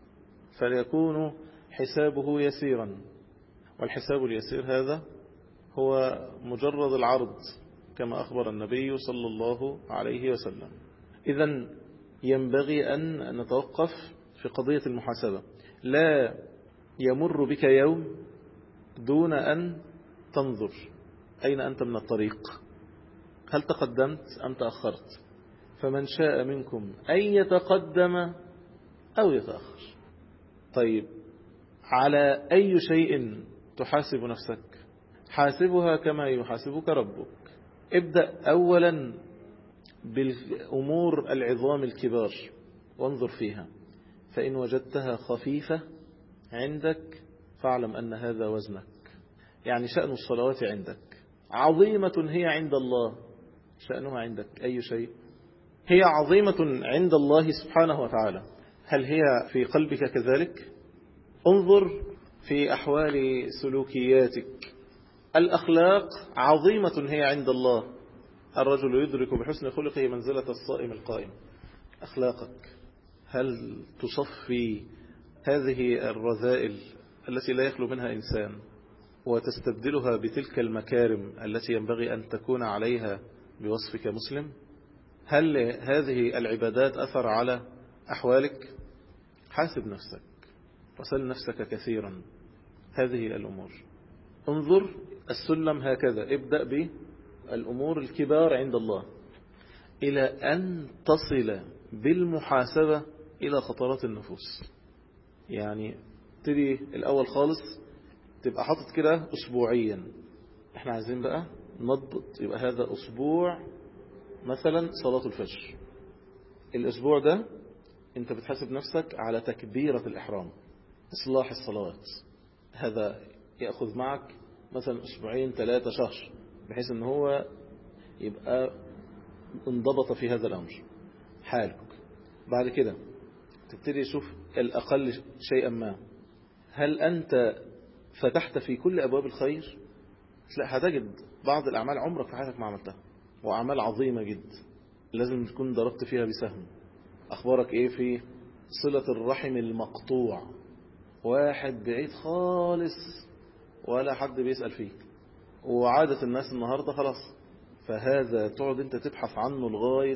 فليكون حسابه يسيرا، والحساب اليسير هذا هو مجرد العرض كما أخبر النبي صلى الله عليه وسلم. إذن ينبغي أن نتوقف في قضية المحاسبة. لا يمر بك يوم دون أن تنظر أين أنت من الطريق، هل تقدمت أم تأخرت؟ فمن شاء منكم أن يتقدم أو يتأخر. طيب، على أي شيء تحاسب نفسك؟ حاسبها كما يحاسبك ربك. ابدأ أولا بالأمور العظام الكبار وانظر فيها، فإن وجدتها خفيفة عندك فاعلم أن هذا وزنك. يعني شأن الصلوات عندك عظيمة هي عند الله، شأنها عندك أي شيء؟ هي عظيمة عند الله سبحانه وتعالى، هل هي في قلبك كذلك؟ انظر في أحوال سلوكياتك. الأخلاق عظيمة هي عند الله. الرجل يدرك بحسن خلقه منزلة الصائم القائم. أخلاقك هل تصفي هذه الرذائل التي لا يخلو منها إنسان وتستبدلها بتلك المكارم التي ينبغي أن تكون عليها بوصفك مسلم؟ هل هذه العبادات أثر على أحوالك؟ حاسب نفسك وسل نفسك كثيرا هذه الأمور. انظر السلم هكذا، ابدأ بالأمور الكبار عند الله إلى أن تصل بالمحاسبة إلى خطرات النفوس. يعني تبي الأول خالص تبقى حاطط كده أسبوعيا، احنا عايزين بقى نضبط، يبقى هذا أسبوع مثلا صلاة الفجر. الأسبوع ده انت بتحاسب نفسك على تكبيرة الإحرام، إصلاح الصلوات. هذا يأخذ معك مثلا أسبوعين 3 شهر، بحيث ان هو يبقى انضبط في هذا الأمر حالك. بعد كده تبتدي تشوف الأقل شيئا ما، هل أنت فتحت في كل أبواب الخير؟ لا، هتجد بعض الأعمال عمرك في حياتك ما عملتها، وأعمال عظيمة جدا لازم تكون ضربت فيها بسهم. أخبارك إيه في صلة الرحم المقطوع؟ واحد بعيد خالص ولا حد بيسأل فيه، وعادة الناس النهاردة خلاص، فهذا تقعد أنت تبحث عنه لغاية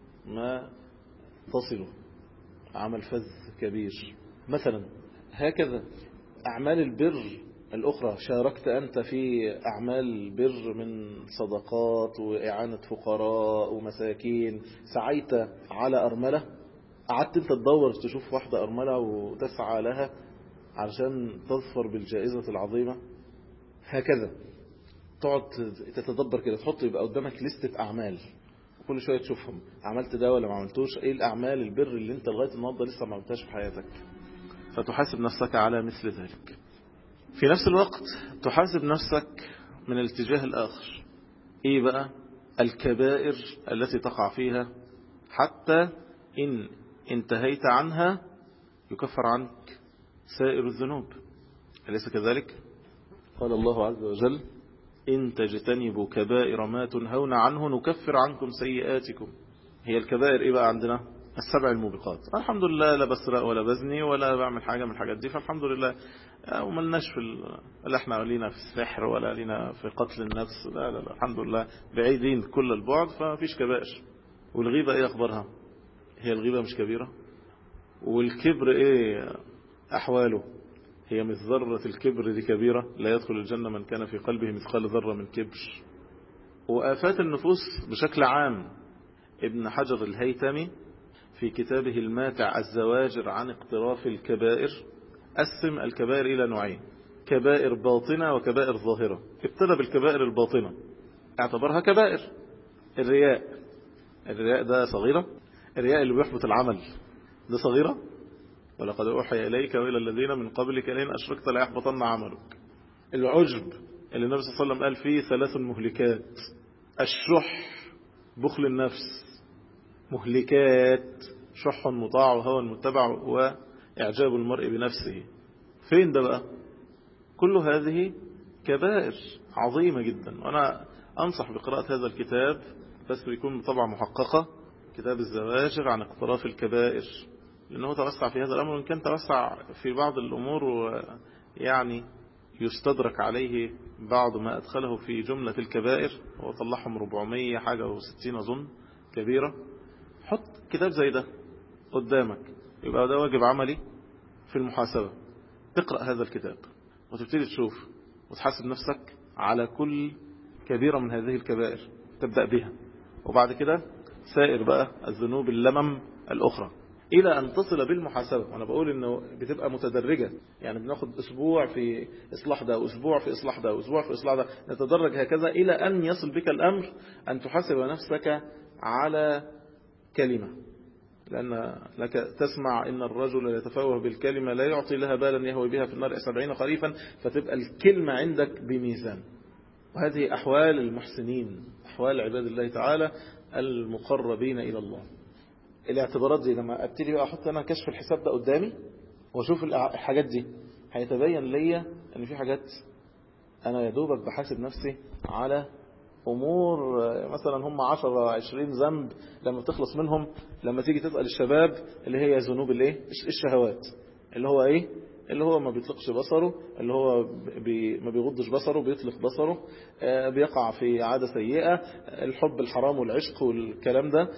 ما تصله. عمل فذ كبير مثلا. هكذا أعمال البر الأخرى، شاركت أنت في أعمال بر من صدقات وإعانة فقراء ومساكين، سعيت على أرملة، قعدت أنت تدور تشوف واحدة أرملة وتسعى لها علشان تظفر بالجائزة العظيمة. هكذا تقعد تتدبر كده، تحط يبقى قدامك لستة أعمال، كل شوية تشوفهم، عملت ده ولا ما عملتوش، ايه الأعمال البر اللي انت لغاية النهارده لسه ما عملتهاش في حياتك، فتحاسب نفسك على مثل ذلك. في نفس الوقت تحاسب نفسك من الاتجاه الآخر، ايه بقى؟ الكبائر التي تقع فيها، حتى إن انتهيت عنها يكفر عنك سائر الذنوب، أليس كذلك؟ قال الله عز وجل: إن تجتنبوا كبائر ما تنهون عنه نكفر عنكم سيئاتكم. هي الكبائر إيه بقى عندنا؟ 7 الموبقات. الحمد لله لا بسرق ولا بزني ولا بعمل حاجة من الحاجات دي، فالحمد لله. وملناش لا احنا لينا في السحر ولا لينا في قتل النفس، لا لا لا، الحمد لله بعيدين كل البعد، فمفيش كبائر. والغيبة ايه اخبارها؟ هي الغيبة مش كبيرة؟ والكبر ايه احواله؟ هي مش ذرة الكبر دي كبيرة؟ لا يدخل الجنة من كان في قلبه مثقال ذرة من كبر. وآفات النفوس بشكل عام، ابن حجر الهيثمي في كتابه الماتع الزواجر عن اقتراف الكبائر قسم الكبائر إلى نوعين: كبائر باطنة وكبائر ظاهرة. ابتدى بالكبائر الباطنة، اعتبرها كبائر. الرياء ده صغيرة؟ الرياء اللي بيحبط العمل ده صغيرة؟ ولقد أوحي إليك وإلى الذين من قبلك لئن أشركت ليحبطن عملك. العجب اللي النبي صلى الله عليه وسلم قال فيه 3 مهلكات: الشح، بخل النفس، مهلكات، شح مطاع وهوى متبع وإعجاب المرء بنفسه. فين ده بقى؟ كل هذه كبائر عظيمة جدا. وأنا أنصح بقراءة هذا الكتاب، بس بيكون طبعا محققة، كتاب الزواجر عن اقتراف الكبائر، لأنه توسع في هذا الأمر، وإن كان توسع في بعض الأمور يعني يستدرك عليه بعض ما أدخله في جملة الكبائر، وطلعهم 400 حاجة و60 أظن كبيرة. حط كتاب زي ده قدامك، يبقى ده واجب عملي في المحاسبة. تقرأ هذا الكتاب وتبتدي تشوف وتحاسب نفسك على كل كبيرة من هذه الكبائر، تبدأ بها، وبعد كده سائر بقى الذنوب اللمم الأخرى، إلى أن تصل بالمحاسبة. وأنا بقول إنه بتبقى متدرجة، يعني بناخد أسبوع في إصلاح ده، وأسبوع في إصلاح ده، وأسبوع في إصلاح ده، نتدرج هكذا إلى أن يصل بك الأمر أن تحاسب نفسك على كلمة. لأن لك تسمع إن الرجل يتفوه بالكلمة لا يعطي لها بالا يهوي بها في النار 70 خريفا، فتبقى الكلمة عندك بميزان. وهذه أحوال المحسنين، أحوال عباد الله تعالى المقربين إلى الله. الاعتبارات دي لما أبتدي بقى أحط أنا كشف الحساب ده قدامي وأشوف الحاجات دي، هيتبين لي أن في حاجات أنا يا دوبك بحاسب نفسي على أمور مثلا هم 10-20 ذنب، لما تخلص منهم لما تيجي تسأل الشباب اللي هي ذنوب الايه الشهوات، اللي هو ايه، اللي هو ما بيطلقش بصره، اللي هو ما بيغضش بصره، بيطلق بصره، بيقع في عادة سيئة، الحب الحرام والعشق والكلام ده،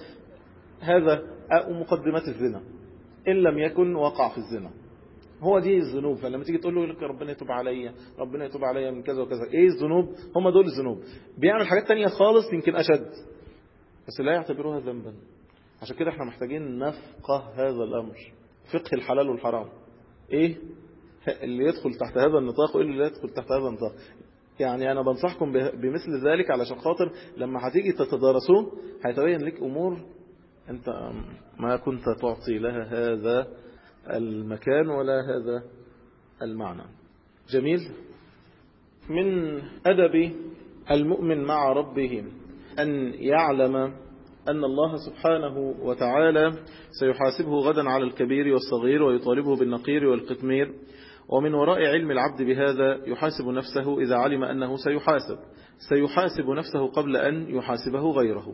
هذا مقدمات الزنا إن لم يكن وقع في الزنا. هو دي الذنوب. فلما تيجي تقول له لك ربنا يتوب عليا، ربنا يتوب عليا من كذا وكذا، ايه الذنوب؟ هم دول الذنوب. بيعمل حاجات تانية خالص يمكن أشد، بس لا يعتبروها ذنبا. عشان كده احنا محتاجين نفقه هذا الأمر، فقه الحلال والحرام. ايه اللي يدخل تحت هذا النطاق وايه اللي لا يدخل تحت هذا النطاق؟ يعني أنا بنصحكم بمثل ذلك علشان خاطر لما هتيجي تتدارسوه هيتبين لك أمور أنت ما كنت تعطي لها هذا المكان ولا هذا المعنى. جميل. من أدب المؤمن مع ربه أن يعلم أن الله سبحانه وتعالى سيحاسبه غدا على الكبير والصغير، ويطالبه بالنقير والقطمير. ومن وراء علم العبد بهذا يحاسب نفسه إذا علم أنه سيحاسب نفسه قبل أن يحاسبه غيره،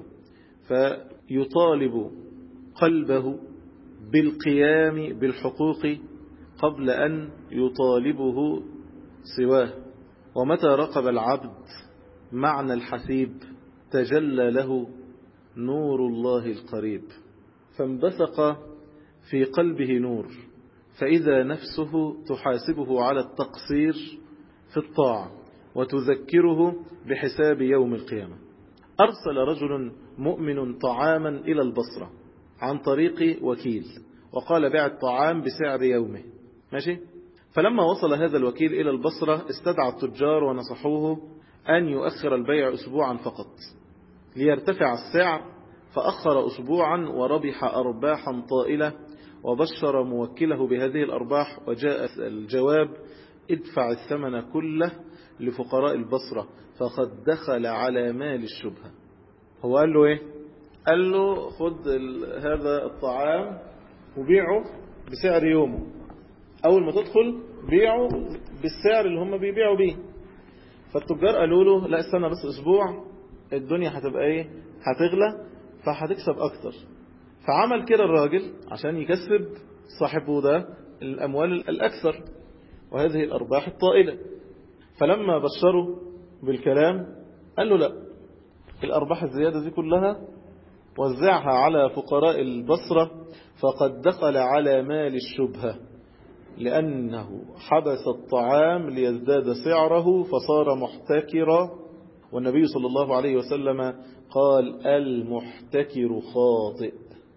فيطالب قلبه بالقيام بالحقوق قبل أن يطالبه سواه. ومتى رقب العبد معنى الحسيب تجلى له نور الله القريب، فانبثق في قلبه نور، فإذا نفسه تحاسبه على التقصير في الطاعة وتذكره بحساب يوم القيامة. أرسل رجل مؤمن طعاما إلى البصرة عن طريق وكيل، وقال بيع الطعام بسعر يومه، ماشي. فلما وصل هذا الوكيل إلى البصرة استدعى التجار ونصحوه أن يؤخر البيع أسبوعا فقط ليرتفع السعر، فأخر أسبوعا وربح أرباحا طائلة، وبشر موكله بهذه الأرباح، وجاء الجواب: ادفع الثمن كله لفقراء البصرة فقد دخل على مال الشبهة. هو قال له ايه؟ قال له خد هذا الطعام وبيعه بسعر يومه، اول ما تدخل بيعه بالسعر اللي هم بيبيعوا بيه. فالتجار قالوا له لا استنى بس اسبوع، الدنيا هتبقى ايه؟ هتغلى فهتكسب اكتر. فعمل كده الراجل عشان يكسب صاحبه ده الاموال الاكثر وهذه الارباح الطائلة. فلما بشروا بالكلام قال له لا، الارباح الزيادة دي كلها وزعها على فقراء البصرة فقد دخل على مال الشبهة، لأنه حبس الطعام ليزداد سعره فصار محتكرا. والنبي صلى الله عليه وسلم قال: المحتكر خاطئ.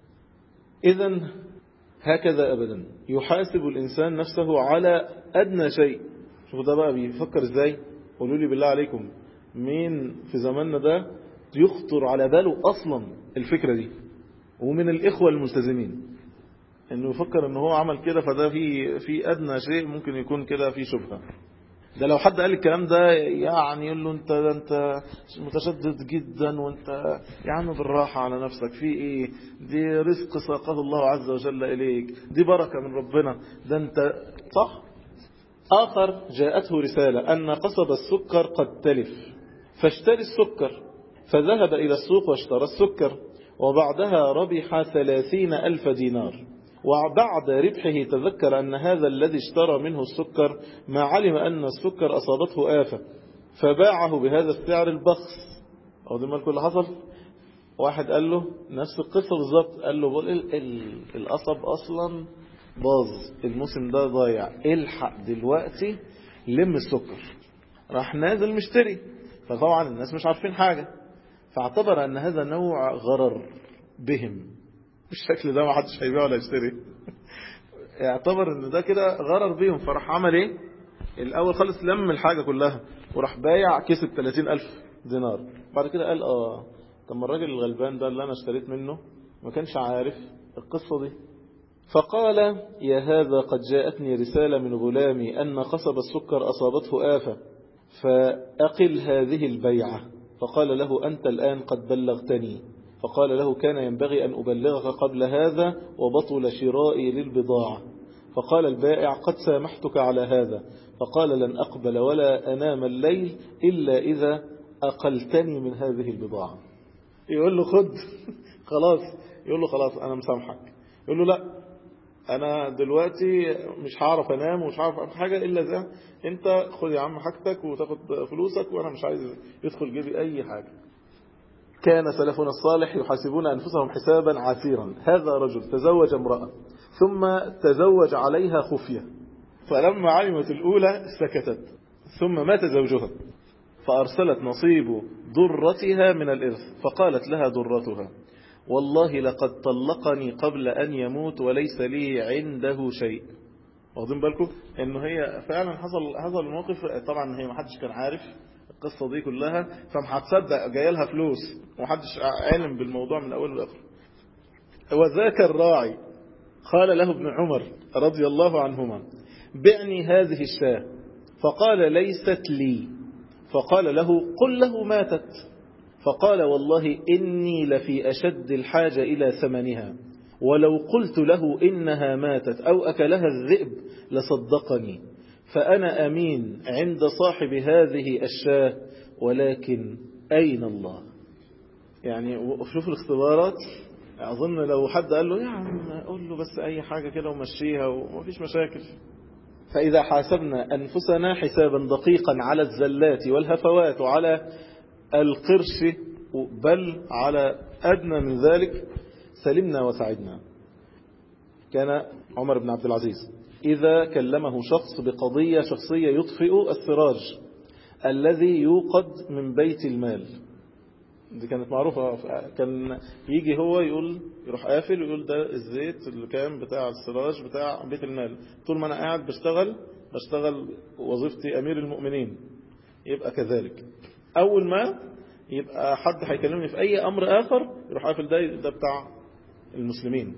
إذن هكذا أبدا يحاسب الإنسان نفسه على أدنى شيء. شوفوا ده بقى بيفكر إزاي. قولوا لي بالله عليكم مين في زماننا ده يخطر على باله أصلا الفكرة دي، ومن الإخوة الملتزمين، انه يفكر انه هو عمل كده فده في ادنى شيء ممكن يكون كده في شبهة. ده لو حد قال الكلام ده يعني يقول له انت متشدد جدا، وانت يا عم بالراحة على نفسك، في ايه؟ دي رزق ساقه الله عز وجل اليك، دي بركة من ربنا، ده انت صح. اخر جاءته رسالة ان قصب السكر قد تلف، فاشتري السكر، فذهب الى السوق واشترى السكر، وبعدها ربح 30,000 دينار. وبعد ربحه تذكر أن هذا الذي اشترى منه السكر ما علم أن السكر أصابته آفة، فباعه بهذا السعر البخس. أو ده اللي حصل. واحد قال له نفس القصة بالظبط، قال له القصب أصلا باظ، الموسم ده ضايع، الحق دلوقتي لم السكر. راح نازل مشتري، فطبعا الناس مش عارفين حاجة، فاعتبر أن هذا نوع غرر بهم، بالشكل ده ما حدش هيبيع ولا يشتري. اعتبر ان ده كده غرر بيهم، فراح عمل ايه؟ الاول خالص لم الحاجة كلها وراح بايع، كسب 30,000 دينار. بعد كده قال طب ما الراجل الغلبان ده اللي انا اشتريت منه ما كانش عارف القصة دي. فقال: يا هذا قد جاءتني رسالة من غلامي أن قصب السكر أصابته آفة، فأقل هذه البيعة. فقال له: أنت الآن قد بلغتني. فقال له: كان ينبغي أن أبلغك قبل هذا، وبطل شرائي للبضاعة. فقال البائع: قد سامحتك على هذا. فقال: لن أقبل ولا أنام الليل إلا إذا أقلتني من هذه البضاعة. يقول له خد خلاص، يقول له خلاص أنا مسامحك. يقول له لا، أنا دلوقتي مش هعرف أنام ومش هعرف أعمل حاجة إلا إذا أنت خد يا عم حاجتك وتاخد فلوسك، وأنا مش عايز يدخل جيبي أي حاجة. كان سلفنا الصالح يحاسبون أنفسهم حسابا عسيرا. هذا رجل تزوج امرأة ثم تزوج عليها خفية، فلما علمت الأولى سكتت، ثم مات زوجها فأرسلت نصيب ضرتها من الإرث، فقالت لها ضرتها: والله لقد طلقني قبل أن يموت وليس لي عنده شيء. واخدين بالكم انه هي فعلا حصل الموقف. طبعا هي ما حدش كان عارف القصة دي كلها، فما هتصدق جاي لها فلوس ومحدش علم بالموضوع من أوله لآخره. وذاك الراعي قال له ابن عمر رضي الله عنهما: بعني هذه الشاة. فقال: ليست لي. فقال له: قل له ماتت. فقال: والله إني لفي أشد الحاجة إلى ثمنها، ولو قلت له إنها ماتت أو أكلها الذئب لصدقني، فأنا أمين عند صاحب هذه الشاة، ولكن أين الله؟ يعني شوف الاختبارات. أظن لو حد قال له يا عم قول له بس أي حاجة كده ومشيها ومفيش مشاكل. فإذا حاسبنا أنفسنا حسابا دقيقا على الزلات والهفوات وعلى القرش، بل على أدنى من ذلك، سلمنا وسعدنا. كان عمر بن عبد العزيز إذا كلمه شخص بقضية شخصية يطفئ السراج الذي يوقد من بيت المال، دي كانت معروفة. كان يجي هو يروح قافل ويقول ده الزيت اللي كان بتاع السراج بتاع بيت المال، طول ما أنا قاعد بشتغل وظيفتي أمير المؤمنين، يبقى كذلك. أول ما يبقى حد هيكلمني في أي أمر آخر يروح قافل ده بتاع المسلمين.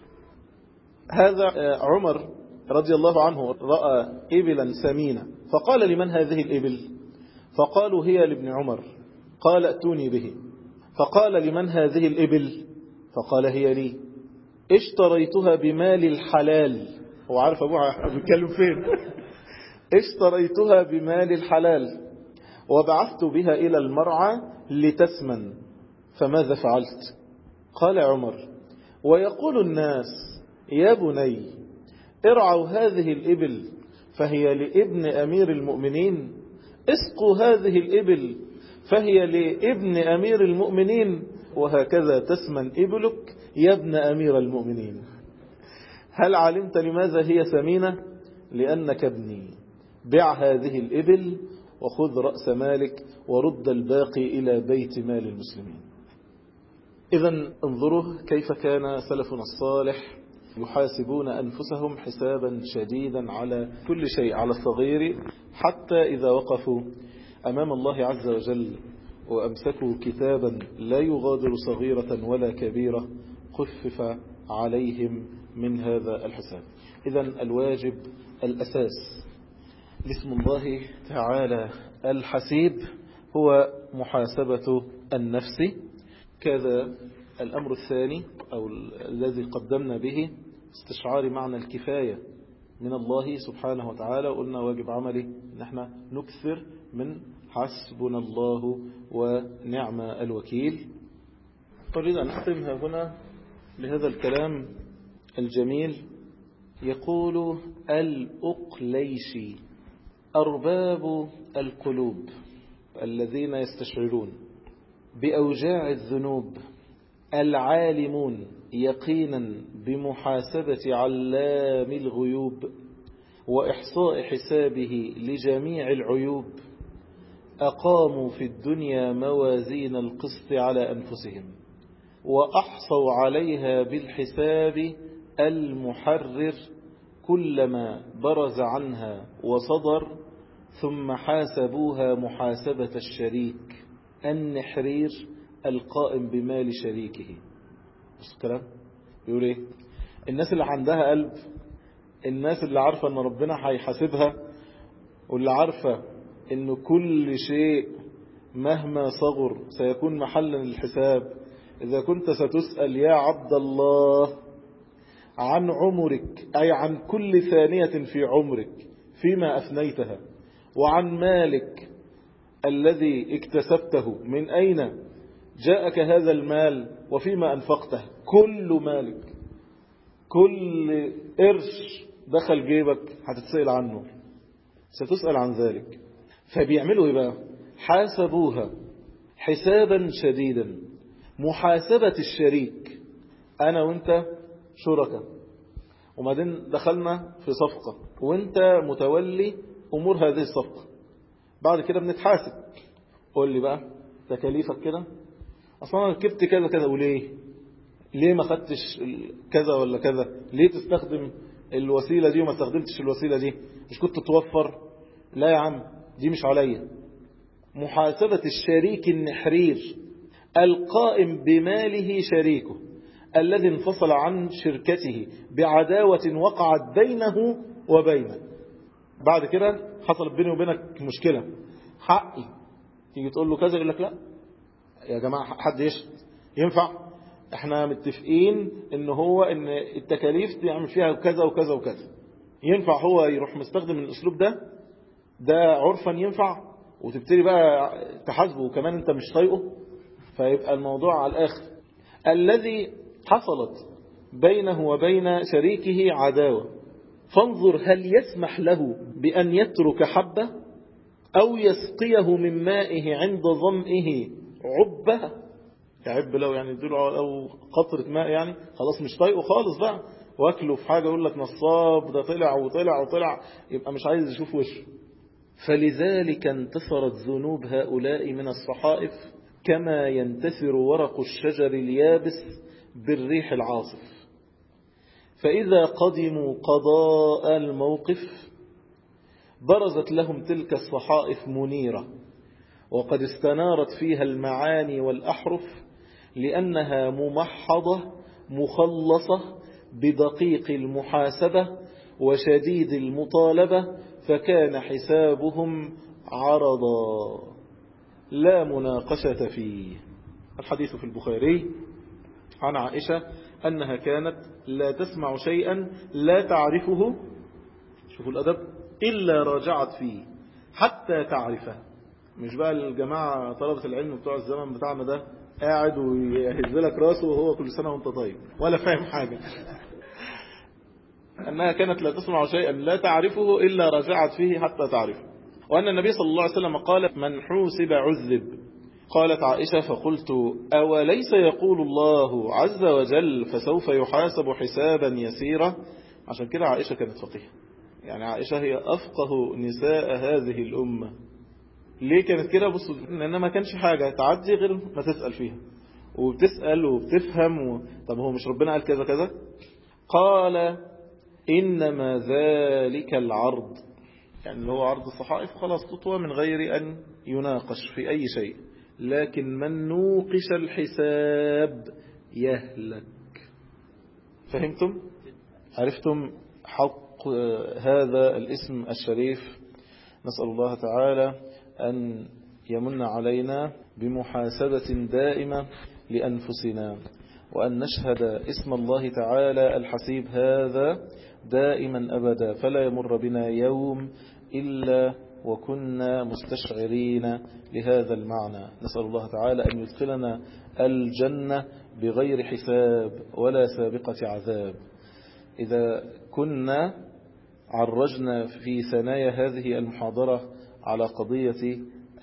هذا عمر رضي الله عنه رأى إبلا سمينة فقال لمن هذه الإبل؟ فقالوا هي لابن عمر. قال ائتوني به. فقال لمن هذه الإبل؟ فقال هي لي. اشتريتها بمال الحلال. هو عارف أبوها بيتكلم فين. اشتريتها بمال الحلال وبعثت بها إلى المرعى لتسمن، فماذا فعلت؟ قال عمر: ويقول الناس يا بني ارعوا هذه الإبل فهي لابن أمير المؤمنين، اسقوا هذه الإبل فهي لابن أمير المؤمنين، وهكذا تسمن إبلك يا ابن أمير المؤمنين. هل علمت لماذا هي سمينة؟ لأنك ابني. بع هذه الإبل وخذ رأس مالك ورد الباقي إلى بيت مال المسلمين. إذن انظروا كيف كان سلفنا الصالح يحاسبون أنفسهم حسابا شديدا على كل شيء، على الصغير حتى إذا وقفوا أمام الله عز وجل وأمسكوا كتابا لا يغادر صغيرة ولا كبيرة خفف عليهم من هذا الحساب. إذن الواجب الأساس باسم الله تعالى الحسيب هو محاسبة النفس. كذا الأمر الثاني أو الذي قدمنا به استشعار معنى الكفاية من الله سبحانه وتعالى. قلنا واجب عملي نحن نكثر من حسبنا الله ونعم الوكيل. أريد أن أختمها هنا بهذا الكلام الجميل. يقول الأقليشي: أرباب القلوب الذين يستشعرون بأوجاع الذنوب العالمون يقينا بمحاسبة علام الغيوب وإحصاء حسابه لجميع العيوب، أقاموا في الدنيا موازين القسط على أنفسهم وأحصوا عليها بالحساب المحرر كلما برز عنها وصدر، ثم حاسبوها محاسبة الشريك النحرير القائم بمال شريكه. مش الكلام يقول ايه؟ الناس اللي عندها قلب، الناس اللي عارفة ان ربنا هيحاسبها، واللي عارفة ان كل شيء مهما صغر سيكون محلا للحساب. إذا كنت ستسأل يا عبد الله عن عمرك، أي عن كل ثانية في عمرك فيما أفنيتها، وعن مالك الذي اكتسبته من أين جاءك هذا المال وفيما أنفقته، كل مالك كل قرش دخل جيبك هتتسأل عنه، ستسأل عن ذلك. فبيعملوا ايه بقى؟ حاسبوها حسابا شديدا، محاسبة الشريك. أنا وانت شركاء، وبعدين دخلنا في صفقة وانت متولي أمور هذه الصفقة، بعد كده بنتحاسب. قول لي بقى تكاليفك كده، أصلا أنا ركبت كذا كذا، وليه؟ ليه ما خدتش كذا ولا كذا؟ ليه تستخدم الوسيلة دي وما استخدمتش الوسيلة دي؟ مش كنت توفر؟ لا يا عم، دي مش عليا. محاسبة الشريك النحرير القائم بماله شريكه الذي انفصل عن شركته بعداوة وقعت بينه وبينه، بعد كده حصلت بيني وبينك مشكلة، حقي تيجي تقول له كذا، يقول لك لا يا جماعة حد يشهد، ينفع؟ احنا متفقين ان التكاليف تعمل فيها كذا وكذا وكذا، ينفع هو يروح مستخدم الاسلوب ده عرفا ينفع؟ وتبتدي بقى تحاسبه وكمان انت مش طايقه، فيبقى الموضوع على الاخر. الذي حصلت بينه وبين شريكه عداوة، فانظر هل يسمح له بأن يترك حبة أو يسقيه من مائه عند ظمئه عبة. يعب له يعني يديله أو قطرة ماء، يعني خلاص مش طايقه خالص بقى، واكله في حاجة يقول لك نصاب، ده طلع وطلع وطلع، يبقى مش عايز يشوف وشه. فلذلك انتثرت ذنوب هؤلاء من الصحائف كما ينتثر ورق الشجر اليابس بالريح العاصف. فإذا قدموا قضاء الموقف برزت لهم تلك الصحائف منيرة، وقد استنارت فيها المعاني والأحرف لأنها ممحضة مخلصة بدقيق المحاسبة وشديد المطالبة، فكان حسابهم عرضا لا مناقشة فيه. الحديث في البخاري عن عائشة أنها كانت لا تسمع شيئا لا تعرفه، شوفوا الأدب، إلا راجعت فيه حتى تعرفه. مش بقى الجماعة طلبة العلم بتوع الزمن بتاعنا ده قاعد ويهز لك راسه وهو كل سنة وانت طيب ولا فاهم حاجة. أنها كانت لا تسمع شيئا لا تعرفه إلا راجعت فيه حتى تعرفه. وأن النبي صلى الله عليه وسلم قال: من حوسب عذب. قالت عائشة: فقلت: أوليس يقول الله عز وجل فسوف يحاسب حسابا يسيرا؟ عشان كده عائشة كانت فقيهة، يعني عائشة هي أفقه نساء هذه الأمة. ليه كانت كده؟ بصوا، لأن ما كانش حاجة تعدي غير ما تسأل فيها، وبتسأل وبتفهم طب هو مش ربنا قال كذا كذا؟ قال: إنما ذلك العرض، يعني اللي هو عرض الصحائف خلاص تطوى من غير أن يناقش في أي شيء، لكن من نوقش الحساب يهلك. فهمتم؟ عرفتم حق هذا الاسم الشريف؟ نسأل الله تعالى أن يمن علينا بمحاسبة دائمة لأنفسنا، وأن نشهد اسم الله تعالى الحسيب هذا دائما أبدا، فلا يمر بنا يوم إلا وكنا مستشعرين لهذا المعنى. نسأل الله تعالى أن يدخلنا الجنة بغير حساب ولا سابقة عذاب. إذا كنا عرجنا في ثنايا هذه المحاضرة على قضية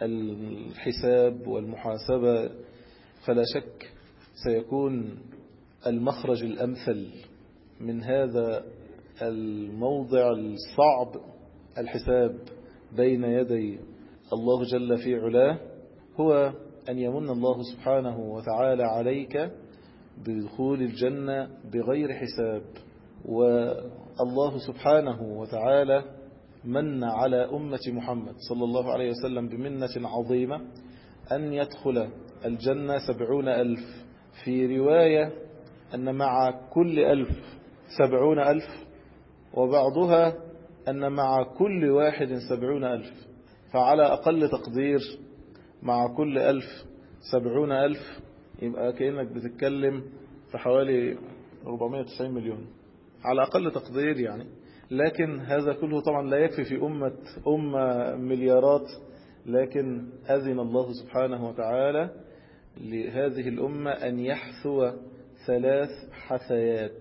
الحساب والمحاسبة، فلا شك سيكون المخرج الأمثل من هذا الموضع الصعب، الحساب بين يدي الله جل في علاه، هو أن يمن الله سبحانه وتعالى عليك بدخول الجنة بغير حساب. والله سبحانه وتعالى من على أمة محمد صلى الله عليه وسلم بمنة عظيمة أن يدخل الجنة 70,000. في رواية أن مع كل 1000 70,000، وبعضها أن مع كل واحد 70,000. فعلى أقل تقدير مع كل 1000 70,000، يبقى كأنك بتتكلم في حوالي 490 مليون على أقل تقدير يعني. لكن هذا كله طبعا لا يكفي في أمة مليارات، لكن أذن الله سبحانه وتعالى لهذه الأمة أن يحثو 3 حثيات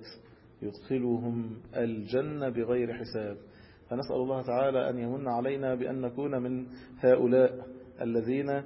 يدخلهم الجنة بغير حساب. فنسأل الله تعالى أن يمن علينا بأن نكون من هؤلاء الذين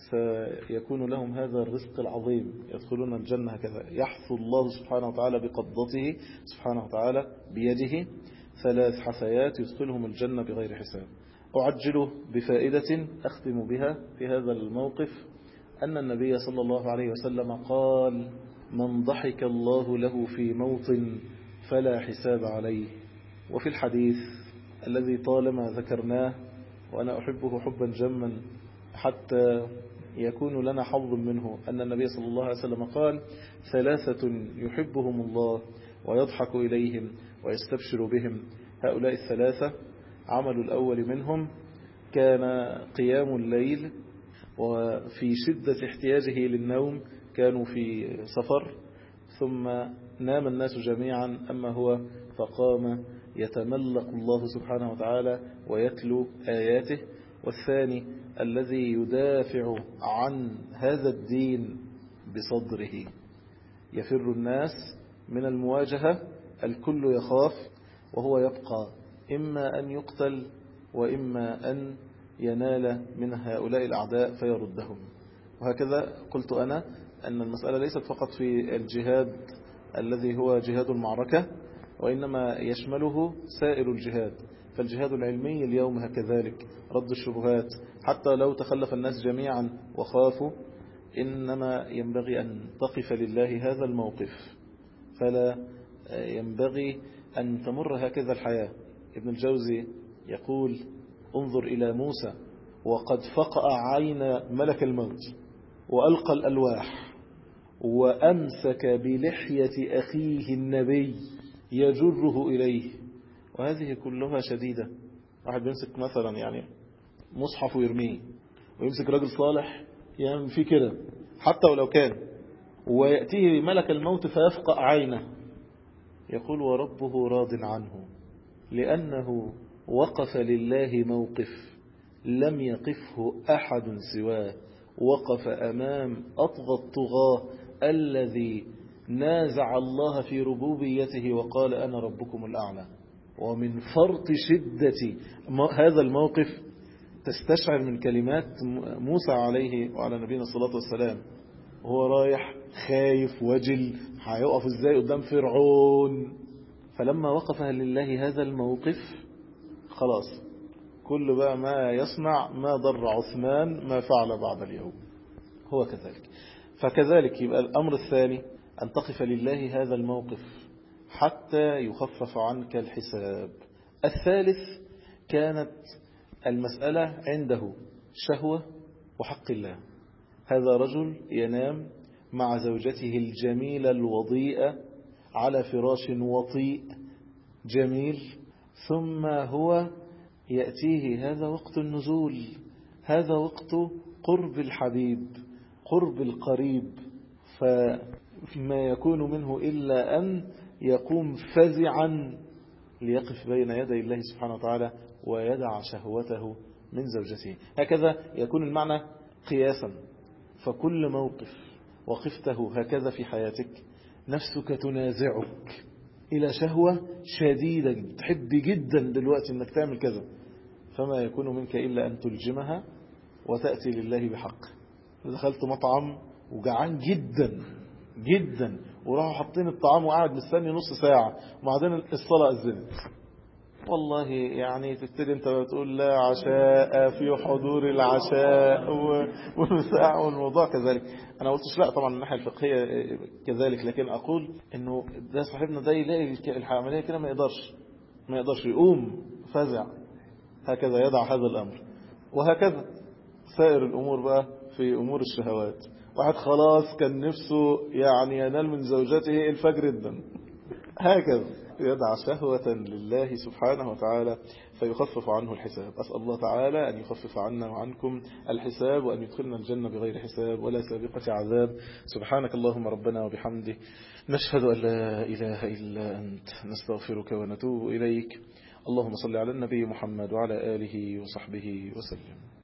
سيكون لهم هذا الرزق العظيم، يدخلون الجنة هكذا. يحثو الله سبحانه وتعالى بقبضته سبحانه وتعالى بيده 3 حثيات يدخلهم الجنة بغير حساب. أعجل بفائدة أختم بها في هذا الموقف، أن النبي صلى الله عليه وسلم قال: من ضحك الله له في موطن فلا حساب عليه. وفي الحديث الذي طالما ذكرناه وأنا أحبه حبا جما حتى يكون لنا حظ منه، أن النبي صلى الله عليه وسلم قال: 3 يحبهم الله ويضحك إليهم ويستبشر بهم. هؤلاء 3 عمل الأول منهم كان قيام الليل، وفي شدة احتياجه للنوم كانوا في سفر، ثم نام الناس جميعا أما هو فقام يتملق الله سبحانه وتعالى ويتلو آياته. والثاني الذي يدافع عن هذا الدين بصدره، يفر الناس من المواجهة، الكل يخاف وهو يبقى إما أن يقتل وإما أن ينال من هؤلاء الأعداء فيردهم. وهكذا قلت أنا أن المسألة ليست فقط في الجهاد الذي هو جهاد المعركة، وإنما يشمله سائر الجهاد. فالجهاد العلمي اليوم هكذلك، رد الشبهات، حتى لو تخلف الناس جميعا وخافوا، إنما ينبغي أن تقف لله هذا الموقف، فلا ينبغي أن تمر هكذا الحياة. ابن الجوزي يقول: انظر إلى موسى وقد فقأ عين ملك الموت وألقى الألواح وأمسك بلحية أخيه النبي يجره إليه، وهذه كلها شديدة. واحد بيمسك مثلا يعني مصحف ويرميه، ويمسك راجل صالح يعمل فيه كده حتى ولو كان، ويأتيه ملك الموت فيفقأ عينه، يقول وربه راض عنه لأنه وقف لله موقف لم يقفه أحد سواه، وقف أمام أطغى الطغاة الذي نازع الله في ربوبيته وقال أنا ربكم الأعلى. ومن فرط شدة هذا الموقف تستشعر من كلمات موسى عليه وعلى نبينا الصلاة والسلام وهو رايح خايف وجل هيقف ازاي قدام فرعون. فلما وقف لله هذا الموقف خلاص كل بقى ما يصنع ما ضر عثمان ما فعل بعد اليوم. هو كذلك. فكذلك يبقى الأمر الثاني أن تقف لله هذا الموقف حتى يخفف عنك الحساب. الثالث كانت المسألة عنده شهوة وحق الله. هذا رجل ينام مع زوجته الجميلة الوضيئة على فراش وطيء جميل، ثم هو يأتيه هذا وقت النزول، هذا وقت قرب الحبيب، قرب القريب، فما يكون منه إلا أن يقوم فزعا ليقف بين يدي الله سبحانه وتعالى ويدع شهوته من زوجته. هكذا يكون المعنى قياسا. فكل موقف وقفته هكذا في حياتك نفسك تنازعك إلى شهوة شديدة، تحب جدا دلوقتي أنك تعمل كذا، فما يكون منك إلا أن تلجمها وتأتي لله بحق. دخلت مطعم وجعان جدا جدا وراحوا حاطين الطعام وقاعد مستني نص ساعة وبعدين الصلاة أذنت، والله يعني تبتدي انت بتقول لا عشاء في حضور العشاء والمساء والموضوع كذلك. انا قلتش لا طبعا الناحية الفقهية كذلك، لكن اقول انه ده صاحبنا ده يلاقي العملية كده ما يقدرش يقوم فزع، هكذا يدع هذا الامر. وهكذا سائر الامور بقى في امور الشهوات، واحد خلاص كان نفسه يعني ينال من زوجته الفجر جدا، هكذا يدع شهوة لله سبحانه وتعالى فيخفف عنه الحساب. أسأل الله تعالى أن يخفف عنا وعنكم الحساب وأن يدخلنا الجنة بغير حساب ولا سابقة عذاب. سبحانك اللهم ربنا وبحمده نشهد أن لا إله إلا أنت نستغفرك ونتوب إليك. اللهم صل على النبي محمد وعلى آله وصحبه وسلم.